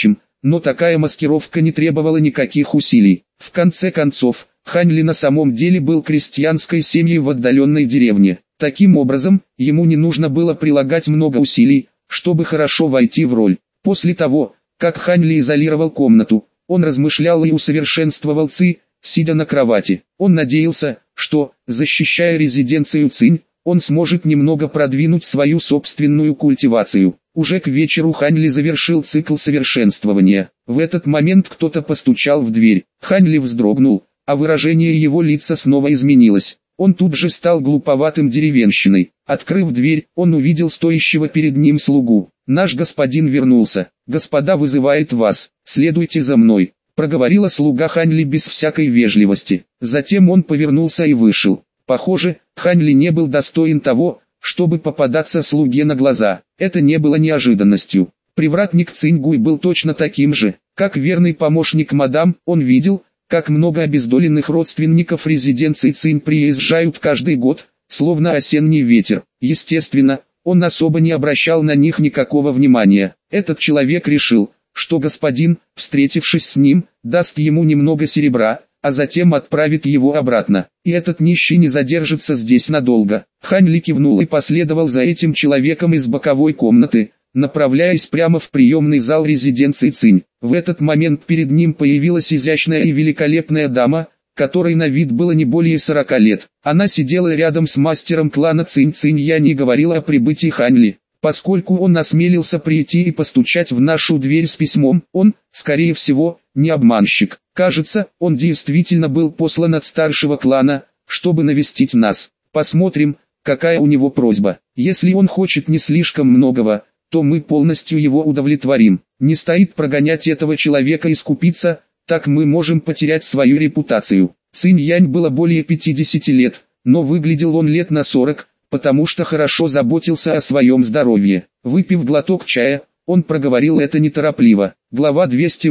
но такая маскировка не требовала никаких усилий. В конце концов, Хань Ли на самом деле был крестьянской семьей в отдаленной деревне. Таким образом, ему не нужно было прилагать много усилий, чтобы хорошо войти в роль. После того, как Хань Ли изолировал комнату, он размышлял и усовершенствовал Ци, сидя на кровати. Он надеялся, что, защищая резиденцию Цинь, он сможет немного продвинуть свою собственную культивацию. Уже к вечеру Хань Ли завершил цикл совершенствования. В этот момент кто-то постучал в дверь. Хань Ли вздрогнул, а выражение его лица снова изменилось. Он тут же стал глуповатым деревенщиной. Открыв дверь, он увидел стоящего перед ним слугу. «Наш господин вернулся. Господа вызывает вас. Следуйте за мной», — проговорила слуга Хань Ли без всякой вежливости. Затем он повернулся и вышел. Похоже, Хань Ли не был достоин того, чтобы попадаться слуге на глаза. Это не было неожиданностью. Привратник Цинь Гуй был точно таким же. Как верный помощник мадам, он видел, как много обездоленных родственников резиденции Цинь приезжают каждый год, словно осенний ветер. Естественно, он особо не обращал на них никакого внимания. Этот человек решил, что господин, встретившись с ним, даст ему немного серебра, а затем отправит его обратно. И этот нищий не задержится здесь надолго. Хань Ли кивнул и последовал за этим человеком из боковой комнаты, направляясь прямо в приемный зал резиденции Цинь. В этот момент перед ним появилась изящная и великолепная дама, которой на вид было не более 40 лет. Она сидела рядом с мастером клана Цинь Циньянь и говорила о прибытии Хань Ли. Поскольку он осмелился прийти и постучать в нашу дверь с письмом, он, скорее всего, не обманщик. Кажется, он действительно был послан от старшего клана, чтобы навестить нас. Посмотрим, какая у него просьба. Если он хочет не слишком многого, то мы полностью его удовлетворим. Не стоит прогонять этого человека и скупиться, так мы можем потерять свою репутацию. Цинь Янь было более 50 лет, но выглядел он лет на 40, потому что хорошо заботился о своем здоровье. Выпив глоток чая, он проговорил это неторопливо. Глава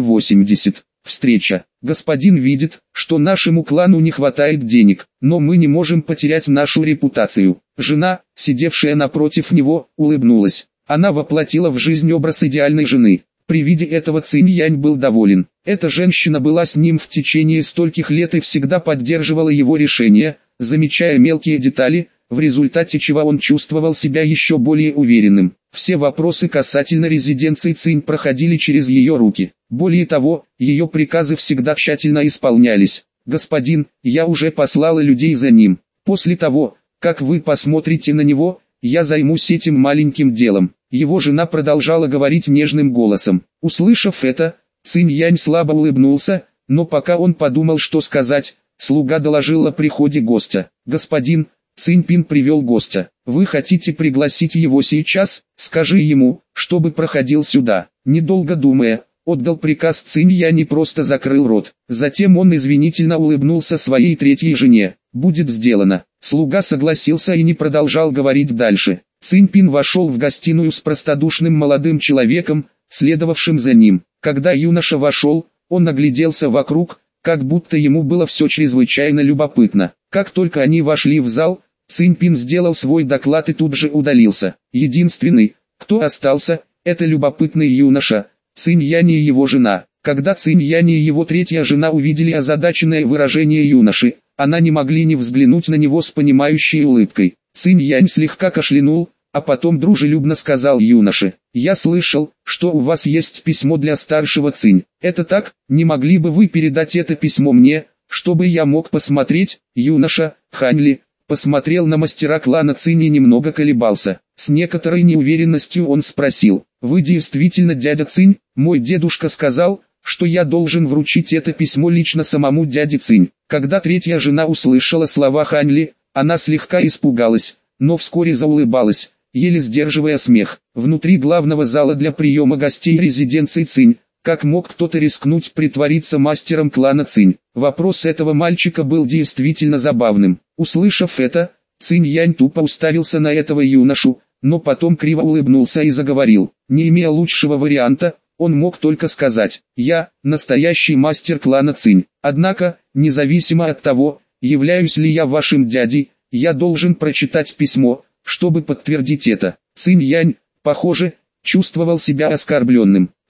280. Встреча. Господин видит, что нашему клану не хватает денег, но мы не можем потерять нашу репутацию. Жена, сидевшая напротив него, улыбнулась. Она воплотила в жизнь образ идеальной жены. При виде этого Цинь Янь был доволен. Эта женщина была с ним в течение стольких лет и всегда поддерживала его решения, замечая мелкие детали, в результате чего он чувствовал себя еще более уверенным. Все вопросы касательно резиденции Цинь проходили через ее руки. Более того, ее приказы всегда тщательно исполнялись. «Господин, я уже послала людей за ним. После того, как вы посмотрите на него, я займусь этим маленьким делом». Его жена продолжала говорить нежным голосом. Услышав это, Цинь Янь слабо улыбнулся, но пока он подумал, что сказать, слуга доложил о приходе гостя. «Господин, Цинь Пин привел гостя. Вы хотите пригласить его сейчас? Скажи ему, чтобы проходил сюда». Недолго думая, отдал приказ Цинь Янь и просто закрыл рот. Затем он извинительно улыбнулся своей третьей жене. «Будет сделано». Слуга согласился и не продолжал говорить дальше. Цинь Пин вошел в гостиную с простодушным молодым человеком, следовавшим за ним. Когда юноша вошел, он огляделся вокруг, как будто ему было все чрезвычайно любопытно. Как только они вошли в зал, Цинь Пин сделал свой доклад и тут же удалился. Единственный, кто остался, это любопытный юноша, Цинь Янь и его жена. Когда Цинь Янь и его третья жена увидели озадаченное выражение юноши, она не могли не взглянуть на него с понимающей улыбкой. Цинь Янь слегка кашлянул, а потом дружелюбно сказал юноше: «Я слышал, что у вас есть письмо для старшего Цинь. Это так? Не могли бы вы передать это письмо мне, чтобы я мог посмотреть?» Юноша, Хань Ли, посмотрел на мастера клана Цинь и немного колебался. С некоторой неуверенностью он спросил: «Вы действительно дядя Цинь? Мой дедушка сказал, что я должен вручить это письмо лично самому дяде Цинь». Когда третья жена услышала слова Хань Ли, она слегка испугалась, но вскоре заулыбалась, еле сдерживая смех. Внутри главного зала для приема гостей резиденции Цинь, как мог кто-то рискнуть притвориться мастером клана Цинь? Вопрос этого мальчика был действительно забавным. Услышав это, Цинь Янь тупо уставился на этого юношу, но потом криво улыбнулся и заговорил. Не имея лучшего варианта, он мог только сказать: «Я – настоящий мастер клана Цинь. Однако, независимо от того, являюсь ли я вашим дядей, я должен прочитать письмо, чтобы подтвердить это». Цинь Янь, похоже, чувствовал себя оскорбленным.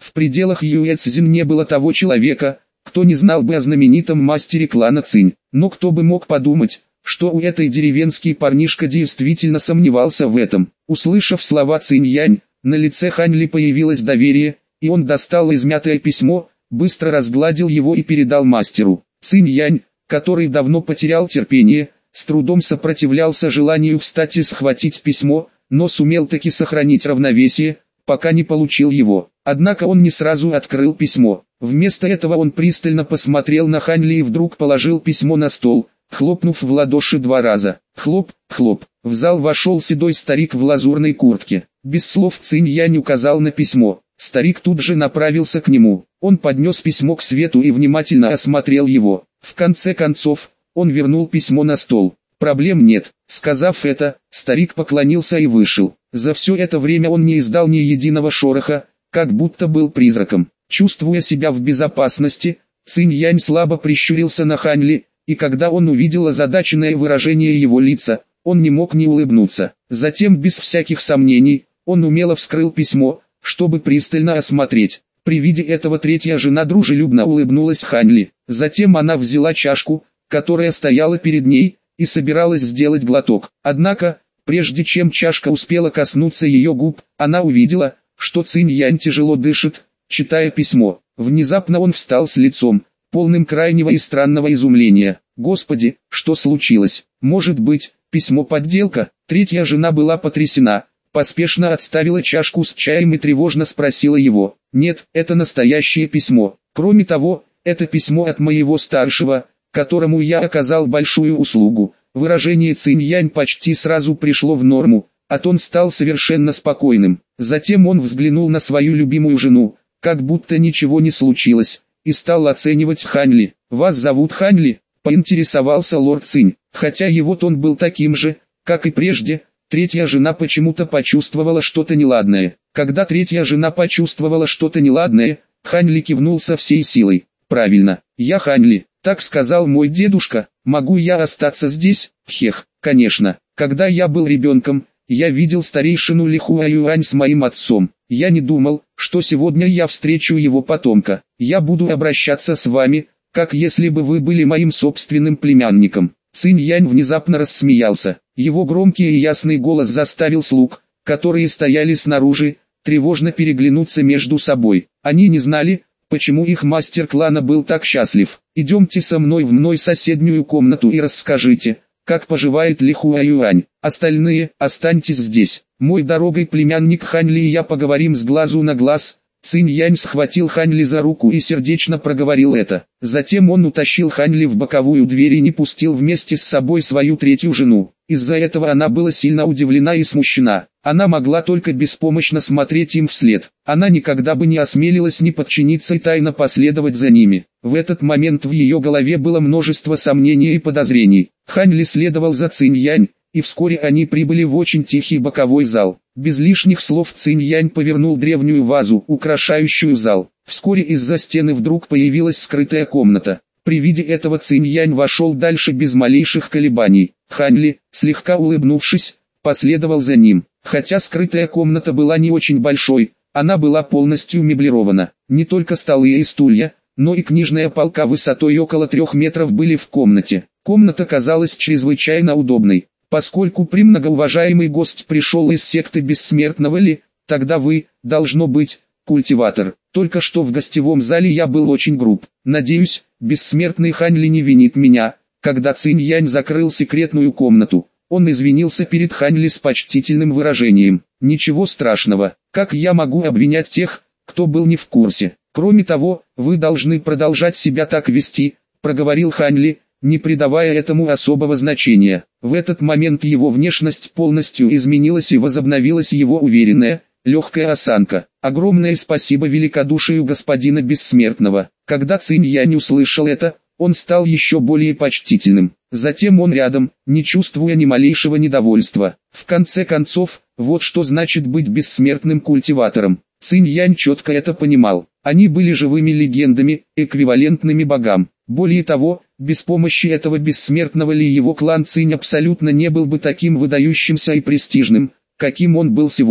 В пределах Юэцзин не было того человека, кто не знал бы о знаменитом мастере клана Цинь. Но кто бы мог подумать, что у этой деревенский парнишка действительно сомневался в этом. Услышав слова Цинь-Янь, на лице Хань Ли появилось доверие, и он достал измятое письмо, быстро разгладил его и передал мастеру. Цинь-Янь, который давно потерял терпение, с трудом сопротивлялся желанию встать и схватить письмо, но сумел таки сохранить равновесие, пока не получил его. Однако он не сразу открыл письмо. Вместо этого он пристально посмотрел на Хань Ли и вдруг положил письмо на стол, хлопнув в ладоши 2 раза. Хлоп, хлоп. В зал вошел седой старик в лазурной куртке. Без слов Цинь-Янь указал на письмо. Старик тут же направился к нему. Он поднес письмо к свету и внимательно осмотрел его. В конце концов, он вернул письмо на стол. «Проблем нет». Сказав это, старик поклонился и вышел. За все это время он не издал ни единого шороха, как будто был призраком. Чувствуя себя в безопасности, Цинь-Янь слабо прищурился на Хань Ли, и когда он увидел озадаченное выражение его лица, он не мог не улыбнуться. Затем, без всяких сомнений, он умело вскрыл письмо, чтобы пристально осмотреть. При виде этого третья жена дружелюбно улыбнулась Хань Ли. Затем она взяла чашку, которая стояла перед ней, и собиралась сделать глоток. Однако, прежде чем чашка успела коснуться ее губ, она увидела, что Цинь-Янь тяжело дышит, читая письмо. Внезапно он встал с лицом, полным крайнего и странного изумления. «Господи, что случилось? Может быть, письмо подделка?» Третья жена была потрясена, поспешно отставила чашку с чаем и тревожно спросила его. «Нет, это настоящее письмо. Кроме того, это письмо от моего старшего, которому я оказал большую услугу». Выражение Цинь-Янь почти сразу пришло в норму, а тон стал совершенно спокойным. Затем он взглянул на свою любимую жену, как будто ничего не случилось, и стал оценивать Хань Ли. «Вас зовут Хань Ли?» — поинтересовался лорд Цинь. Хотя его тон был таким же, как и прежде, третья жена почему-то почувствовала что-то неладное. Когда третья жена почувствовала что-то неладное, Хань Ли кивнул со всей силой. «Правильно, я Хань Ли, так сказал мой дедушка. Могу я остаться здесь?» «Хех, конечно. Когда я был ребенком, я видел старейшину Ли Хуаюань с моим отцом. Я не думал, что сегодня я встречу его потомка. Я буду обращаться с вами, как если бы вы были моим собственным племянником». Цинь-Янь внезапно рассмеялся. Его громкий и ясный голос заставил слуг, которые стояли снаружи, тревожно переглянуться между собой. Они не знали, почему их мастер клана был так счастлив. «Идемте со мной в соседнюю комнату и расскажите, как поживает Ли Хуаюань. Остальные, останьтесь здесь. Мой дорогой племянник Хань Ли и я поговорим с глазу на глаз». Цинь-Янь схватил Хань Ли за руку и сердечно проговорил это. Затем он утащил Хань Ли в боковую дверь и не пустил вместе с собой свою третью жену. Из-за этого она была сильно удивлена и смущена. Она могла только беспомощно смотреть им вслед. Она никогда бы не осмелилась не подчиниться и тайно последовать за ними. В этот момент в ее голове было множество сомнений и подозрений. Хань Ли следовал за Цинь-Янь, и вскоре они прибыли в очень тихий боковой зал. Без лишних слов Цинь-Янь повернул древнюю вазу, украшающую зал. Вскоре из-за стены вдруг появилась скрытая комната. При виде этого Цинь-Янь вошел дальше без малейших колебаний. Хань Ли, слегка улыбнувшись, последовал за ним. Хотя скрытая комната была не очень большой, она была полностью меблирована. Не только столы и стулья, но и книжная полка высотой около 3 метров были в комнате. Комната казалась чрезвычайно удобной. «Поскольку премногоуважаемый гость пришел из секты Бессмертного Ли, тогда вы, должно быть, культиватор. Только что в гостевом зале я был очень груб. Надеюсь, Бессмертный Хань Ли не винит меня». Когда Цинь-Янь закрыл секретную комнату, он извинился перед Хань Ли с почтительным выражением. «Ничего страшного, как я могу обвинять тех, кто был не в курсе? Кроме того, вы должны продолжать себя так вести», — проговорил Хань Ли, не придавая этому особого значения. В этот момент его внешность полностью изменилась и возобновилась его уверенная, легкая осанка. «Огромное спасибо великодушию господина Бессмертного». Когда Цинь-Янь услышал это, он стал еще более почтительным. Затем он рядом, не чувствуя ни малейшего недовольства. В конце концов, вот что значит быть бессмертным культиватором. Цинь-Янь четко это понимал. Они были живыми легендами, эквивалентными богам. Более того, без помощи этого бессмертного Ли его клан Цинь абсолютно не был бы таким выдающимся и престижным, каким он был сегодня.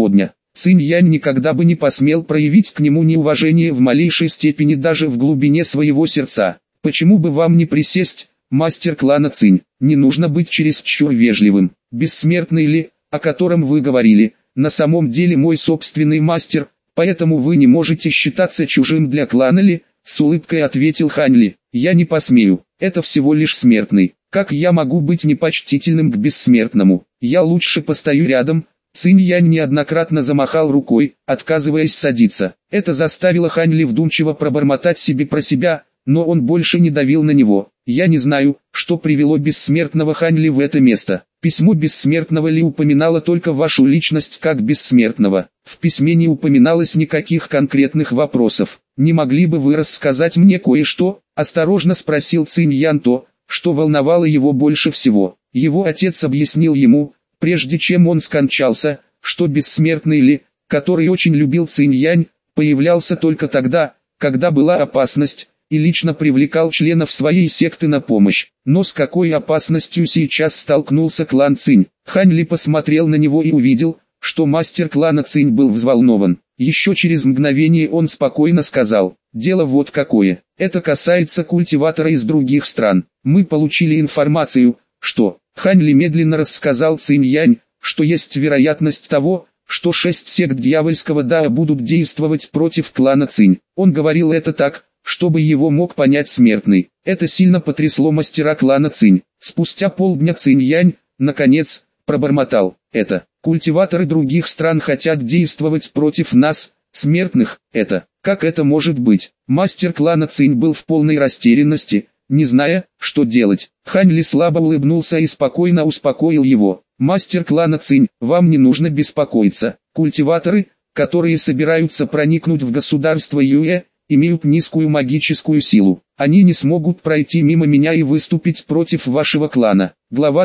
Цинь Янь никогда бы не посмел проявить к нему неуважение в малейшей степени даже в глубине своего сердца. Почему бы вам не присесть, мастер клана Цинь? Не нужно быть чересчур вежливым. Бессмертный ли, о котором вы говорили, на самом деле мой собственный мастер, поэтому вы не можете считаться чужим для клана Ли? С улыбкой ответил Хань Ли. Я не посмею, это всего лишь смертный. Как я могу быть непочтительным к бессмертному? Я лучше постою рядом. Цинь Янь неоднократно замахал рукой, отказываясь садиться. Это заставило Хань Ли вдумчиво пробормотать себе про себя, но он больше не давил на него. Я не знаю, что привело бессмертного Хань Ли в это место. Письмо бессмертного Ли упоминало только вашу личность как бессмертного. В письме не упоминалось никаких конкретных вопросов. Не могли бы вы рассказать мне кое-что? Осторожно спросил Цинь Ян то, что волновало его больше всего. Его отец объяснил ему, прежде чем он скончался, что бессмертный Ли, который очень любил Цинь Янь, появлялся только тогда, когда была опасность, и лично привлекал членов своей секты на помощь. Но с какой опасностью сейчас столкнулся клан Цинь? Хань Ли посмотрел на него и увидел, что мастер клана Цинь был взволнован. Еще через мгновение он спокойно сказал: «Дело вот какое. Это касается культиватора из других стран. Мы получили информацию, что...» Хань Ли медленно рассказал Цинь Янь, что есть вероятность того, что 6 сект дьявольского Дао будут действовать против клана Цинь. Он говорил это так, чтобы его мог понять смертный. Это сильно потрясло мастера клана Цинь. Спустя полдня Цинь Янь, наконец, пробормотал: «Это, культиваторы других стран хотят действовать против нас, смертных, это, как это может быть?» Мастер клана Цинь был в полной растерянности, не зная, что делать. Хань Ли слабо улыбнулся и спокойно успокоил его. «Мастер клана Цинь, вам не нужно беспокоиться. Культиваторы, которые собираются проникнуть в государство Юэ, имеют низкую магическую силу. Они не смогут пройти мимо меня и выступить против вашего клана». Глава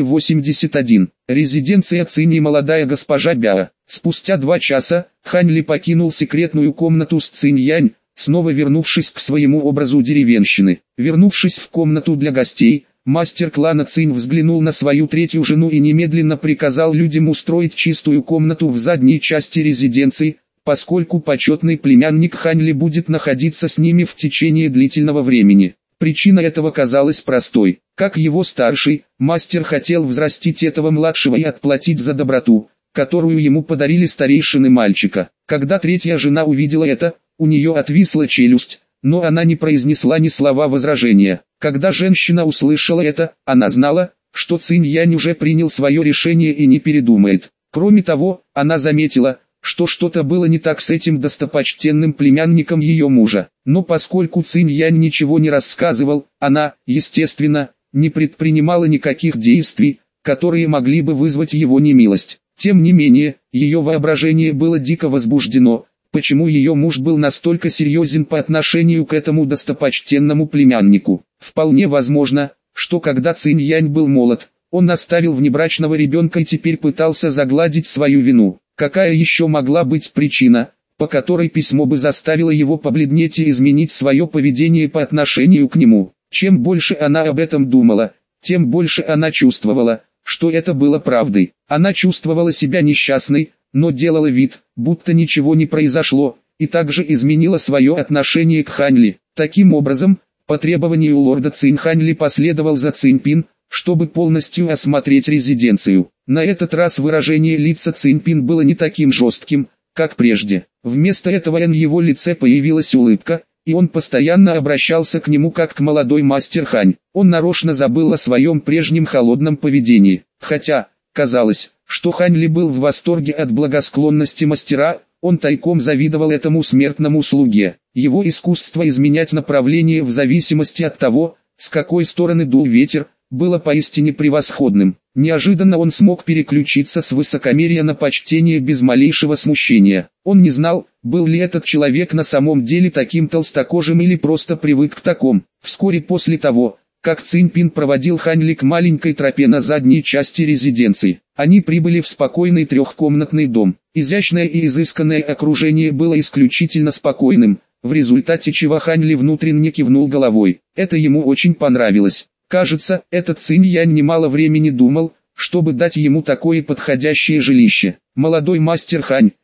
281. Резиденция Цинь и молодая госпожа Бяо. Спустя 2 часа, Хань Ли покинул секретную комнату с Цинь Янь, снова вернувшись к своему образу деревенщины. Вернувшись в комнату для гостей, мастер клана Цинь взглянул на свою третью жену и немедленно приказал людям устроить чистую комнату в задней части резиденции, поскольку почетный племянник Хань Ли будет находиться с ними в течение длительного времени. Причина этого казалась простой. Как его старший, мастер хотел взрастить этого младшего и отплатить за доброту, которую ему подарили старейшины мальчика. Когда третья жена увидела это, у нее отвисла челюсть, но она не произнесла ни слова возражения. Когда женщина услышала это, она знала, что Цинь Янь уже принял свое решение и не передумает. Кроме того, она заметила, что что-то было не так с этим достопочтенным племянником ее мужа. Но поскольку Цинь Янь ничего не рассказывал, она, естественно, не предпринимала никаких действий, которые могли бы вызвать его немилость. Тем не менее, ее воображение было дико возбуждено. Почему ее муж был настолько серьезен по отношению к этому достопочтенному племяннику? Вполне возможно, что когда Цинь Янь был молод, он оставил внебрачного ребенка и теперь пытался загладить свою вину. Какая еще могла быть причина, по которой письмо бы заставило его побледнеть и изменить свое поведение по отношению к нему? Чем больше она об этом думала, тем больше она чувствовала, что это было правдой. Она чувствовала себя несчастной, но делала вид, будто ничего не произошло, и также изменила свое отношение к Хань Ли. Таким образом, по требованию лорда Цинь Хань Ли последовал за Цинь Пин, чтобы полностью осмотреть резиденцию. На этот раз выражение лица Цинь Пин было не таким жестким, как прежде. Вместо этого на его лице появилась улыбка, и он постоянно обращался к нему как к молодой мастер Хань. Он нарочно забыл о своем прежнем холодном поведении. Хотя, казалось, что Хань Ли был в восторге от благосклонности мастера, он тайком завидовал этому смертному слуге. Его искусство изменять направление в зависимости от того, с какой стороны дул ветер, было поистине превосходным. Неожиданно он смог переключиться с высокомерия на почтение без малейшего смущения. Он не знал, был ли этот человек на самом деле таким толстокожим или просто привык к такому. Вскоре после того, как Цинь Пин проводил Хань Ли к маленькой тропе на задней части резиденции, они прибыли в спокойный трехкомнатный дом. Изящное и изысканное окружение было исключительно спокойным, в результате чего Хань Ли внутренне кивнул головой. Это ему очень понравилось. Кажется, этот Цинь Янь немало времени думал, чтобы дать ему такое подходящее жилище. Молодой мастер Хань,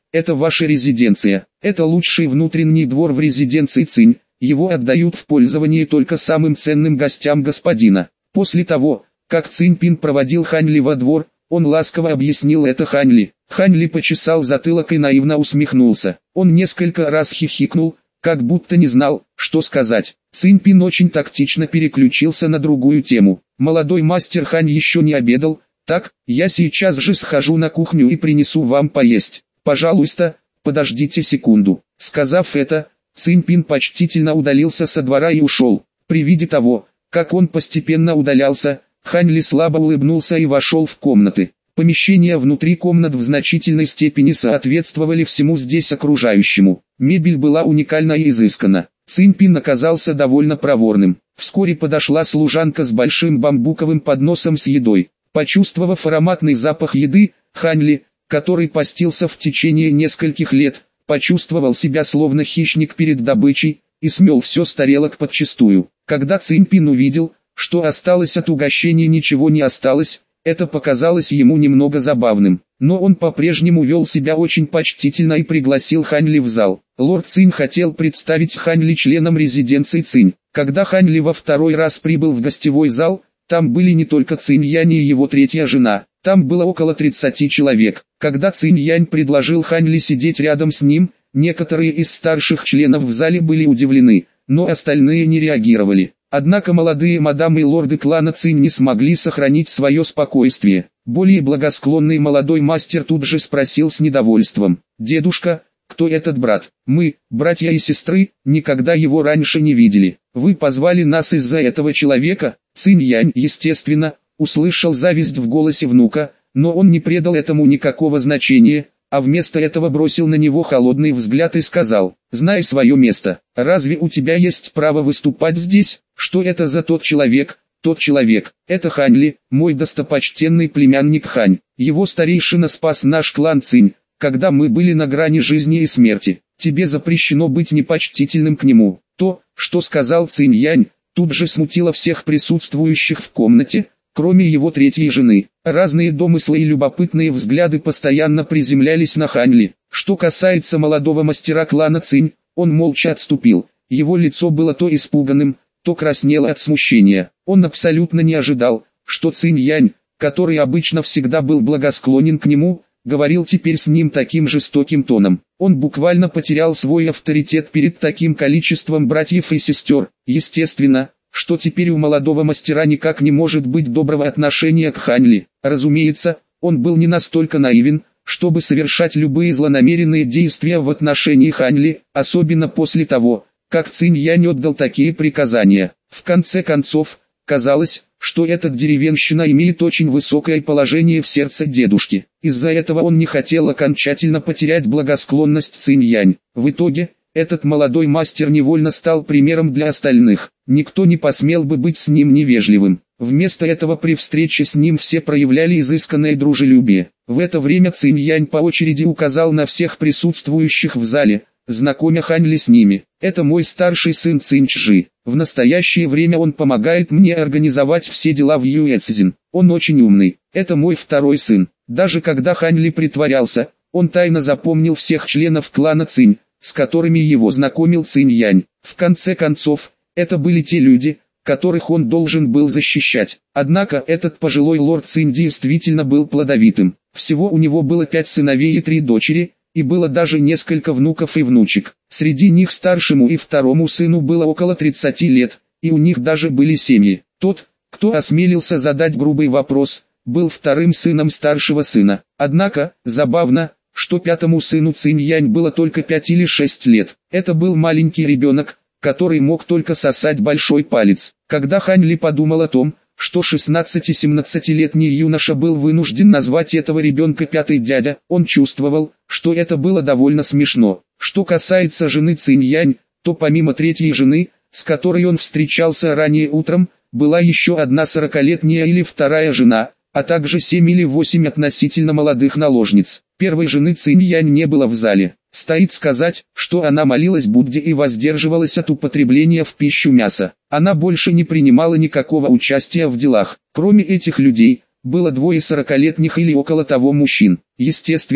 это ваша резиденция. Это лучший внутренний двор в резиденции Цинь, его отдают в пользование только самым ценным гостям господина. После того, как Цинь Пин проводил Хань Ли во двор, он ласково объяснил это Хань Ли. Хань Ли почесал затылок и наивно усмехнулся. Он несколько раз хихикнул, как будто не знал, что сказать. Цинь Пин очень тактично переключился на другую тему. Молодой мастер Хань еще не обедал, так, я сейчас же схожу на кухню и принесу вам поесть. Пожалуйста, подождите секунду. Сказав это, Цинь Пин почтительно удалился со двора и ушел. При виде того, как он постепенно удалялся, Хань Ли слабо улыбнулся и вошел в комнаты. Помещения внутри комнат в значительной степени соответствовали всему здесь окружающему. Мебель была уникальна и изысканна. Цинь Пин оказался довольно проворным. Вскоре подошла служанка с большим бамбуковым подносом с едой. Почувствовав ароматный запах еды, Хань Ли, который постился в течение нескольких лет, почувствовал себя словно хищник перед добычей, и смел все с тарелок подчистую. Когда Цинь Пин увидел, что осталось от угощения ничего не осталось, это показалось ему немного забавным. Но он по-прежнему вел себя очень почтительно и пригласил Хань Ли в зал. Лорд Цинь хотел представить Хань Ли членом резиденции Цинь. Когда Хань Ли во второй раз прибыл в гостевой зал, там были не только Цинь Янь и его третья жена, там было около 30 человек. Когда Цинь Янь предложил Хань Ли сидеть рядом с ним, некоторые из старших членов в зале были удивлены, но остальные не реагировали. Однако молодые мадамы и лорды клана Цинь не смогли сохранить свое спокойствие. Более благосклонный молодой мастер тут же спросил с недовольством: «Дедушка, кто этот брат? Мы, братья и сестры, никогда его раньше не видели. Вы позвали нас из-за этого человека?» Цинь Янь, естественно, услышал зависть в голосе внука, но он не придал этому никакого значения, а вместо этого бросил на него холодный взгляд и сказал: «Знай свое место. Разве у тебя есть право выступать здесь? Что это за тот человек?» «Тот человек, это Хань Ли, мой достопочтенный племянник Хань. Его старейшина спас наш клан Цинь, когда мы были на грани жизни и смерти. Тебе запрещено быть непочтительным к нему». То, что сказал Цинь Янь, тут же смутило всех присутствующих в комнате, кроме его третьей жены. Разные домыслы и любопытные взгляды постоянно приземлялись на Хань Ли. Что касается молодого мастера клана Цинь, он молча отступил. Его лицо было то испуганным, то краснело от смущения. Он абсолютно не ожидал, что Цинь Янь, который обычно всегда был благосклонен к нему, говорил теперь с ним таким жестоким тоном. Он буквально потерял свой авторитет перед таким количеством братьев и сестер. Естественно, что теперь у молодого мастера никак не может быть доброго отношения к Хань Ли. Разумеется, он был не настолько наивен, чтобы совершать любые злонамеренные действия в отношении Хань Ли, особенно после того, как Цинь Янь отдал такие приказания. В конце концов, казалось, что этот деревенщина имеет очень высокое положение в сердце дедушки. Из-за этого он не хотел окончательно потерять благосклонность Цинь Янь. В итоге, этот молодой мастер невольно стал примером для остальных. Никто не посмел бы быть с ним невежливым. Вместо этого при встрече с ним все проявляли изысканное дружелюбие. В это время Цинь Янь по очереди указал на всех присутствующих в зале, знакомя Хань Ли с ними. «Это мой старший сын Цинь Чжи. В настоящее время он помогает мне организовать все дела в Юэцзин. Он очень умный. Это мой второй сын». Даже когда Хань Ли притворялся, он тайно запомнил всех членов клана Цинь, с которыми его знакомил Цинь Янь. В конце концов, это были те люди, которых он должен был защищать. Однако этот пожилой лорд Цинь действительно был плодовитым. Всего у него было 5 сыновей и 3 дочери, и было даже несколько внуков и внучек. Среди них старшему и второму сыну было около 30 лет, и у них даже были семьи. Тот, кто осмелился задать грубый вопрос, был вторым сыном старшего сына. Однако, забавно, что 5-му сыну Цинь Янь было только 5 или 6 лет. Это был маленький ребенок, который мог только сосать большой палец. Когда Хань Ли подумал о том, что 16-17-летний юноша был вынужден назвать этого ребенка пятый дядя, он чувствовал, что это было довольно смешно. Что касается жены Цинь Янь, то помимо третьей жены, с которой он встречался ранее утром, была еще одна 40-летняя или вторая жена, а также 7 или 8 относительно молодых наложниц. Первой жены Цинь Янь не было в зале. Стоит сказать, что она молилась Будде и воздерживалась от употребления в пищу мяса. Она больше не принимала никакого участия в делах. Кроме этих людей, было 2 40-летних или около того мужчин. Естественно,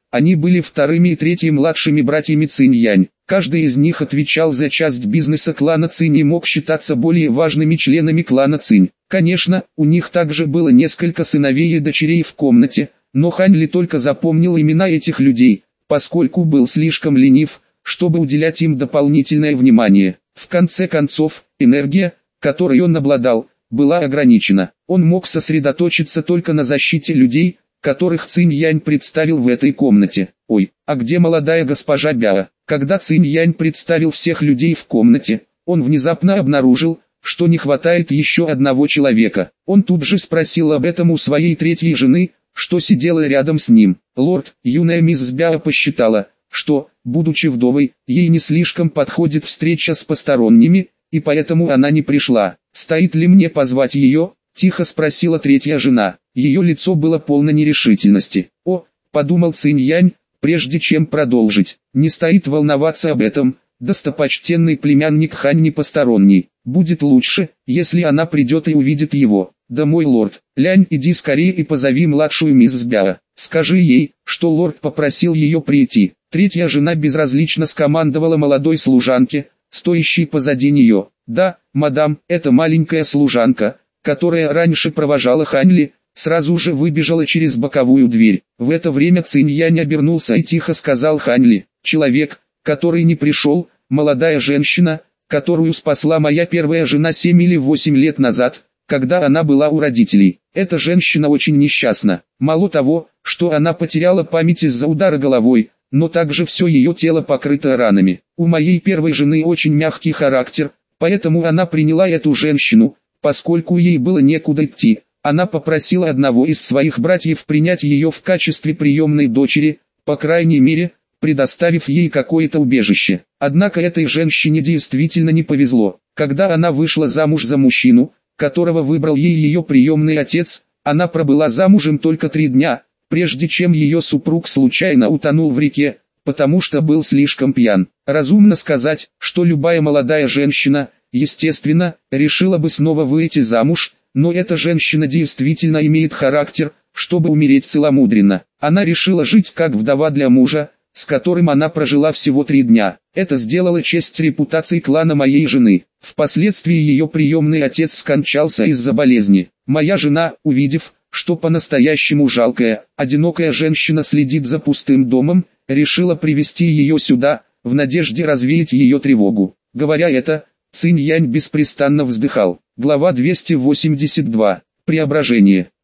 Они были вторыми и третьими младшими братьями Цинь-Янь. Каждый из них отвечал за часть бизнеса клана Цинь и мог считаться более важными членами клана Цинь. Конечно, у них также было несколько сыновей и дочерей в комнате, но Хань Ли только запомнил имена этих людей, поскольку был слишком ленив, чтобы уделять им дополнительное внимание. В конце концов, энергия, которой он обладал, была ограничена. Он мог сосредоточиться только на защите людей, которых Цинь-Янь представил в этой комнате. «Ой, а где молодая госпожа Бяо?» Когда Цинь-Янь представил всех людей в комнате, он внезапно обнаружил, что не хватает еще одного человека. Он тут же спросил об этом у своей третьей жены, что сидела рядом с ним. Лорд, юная мисс Бяо посчитала, что, будучи вдовой, ей не слишком подходит встреча с посторонними, и поэтому она не пришла. «Стоит ли мне позвать ее?» – тихо спросила третья жена. Ее лицо было полно нерешительности. «О», – подумал Цинь-Янь, прежде чем продолжить, «не стоит волноваться об этом, достопочтенный племянник Хань не посторонний. Будет лучше, если она придет и увидит его. Да мой лорд, Лянь, иди скорее и позови младшую мисс Бяо. Скажи ей, что лорд попросил ее прийти». Третья жена безразлично скомандовала молодой служанке, стоящей позади нее. «Да, мадам, эта маленькая служанка, которая раньше провожала Хань Ли, сразу же выбежала через боковую дверь». В это время Цинь-Янь обернулся и тихо сказал Хань Ли: «Человек, который не пришел, молодая женщина, которую спасла моя первая жена 7 или 8 лет назад, когда она была у родителей. Эта женщина очень несчастна. Мало того, что она потеряла память из-за удара головой, но также все ее тело покрыто ранами. У моей первой жены очень мягкий характер, поэтому она приняла эту женщину, поскольку ей было некуда идти. Она попросила одного из своих братьев принять ее в качестве приемной дочери, по крайней мере, предоставив ей какое-то убежище. Однако этой женщине действительно не повезло. Когда она вышла замуж за мужчину, которого выбрал ей ее приемный отец, она пробыла замужем только 3 дня, прежде чем ее супруг случайно утонул в реке, потому что был слишком пьян. Разумно сказать, что любая молодая женщина, естественно, решила бы снова выйти замуж, но эта женщина действительно имеет характер, чтобы умереть целомудренно. Она решила жить как вдова для мужа, с которым она прожила всего 3 дня. Это сделало честь репутации клана моей жены. Впоследствии ее приемный отец скончался из-за болезни. Моя жена, увидев, что по-настоящему жалкая, одинокая женщина следит за пустым домом, решила привести ее сюда, в надежде развеять ее тревогу. Говоря это, Цинь-Янь беспрестанно вздыхал. Глава 282. Преображение.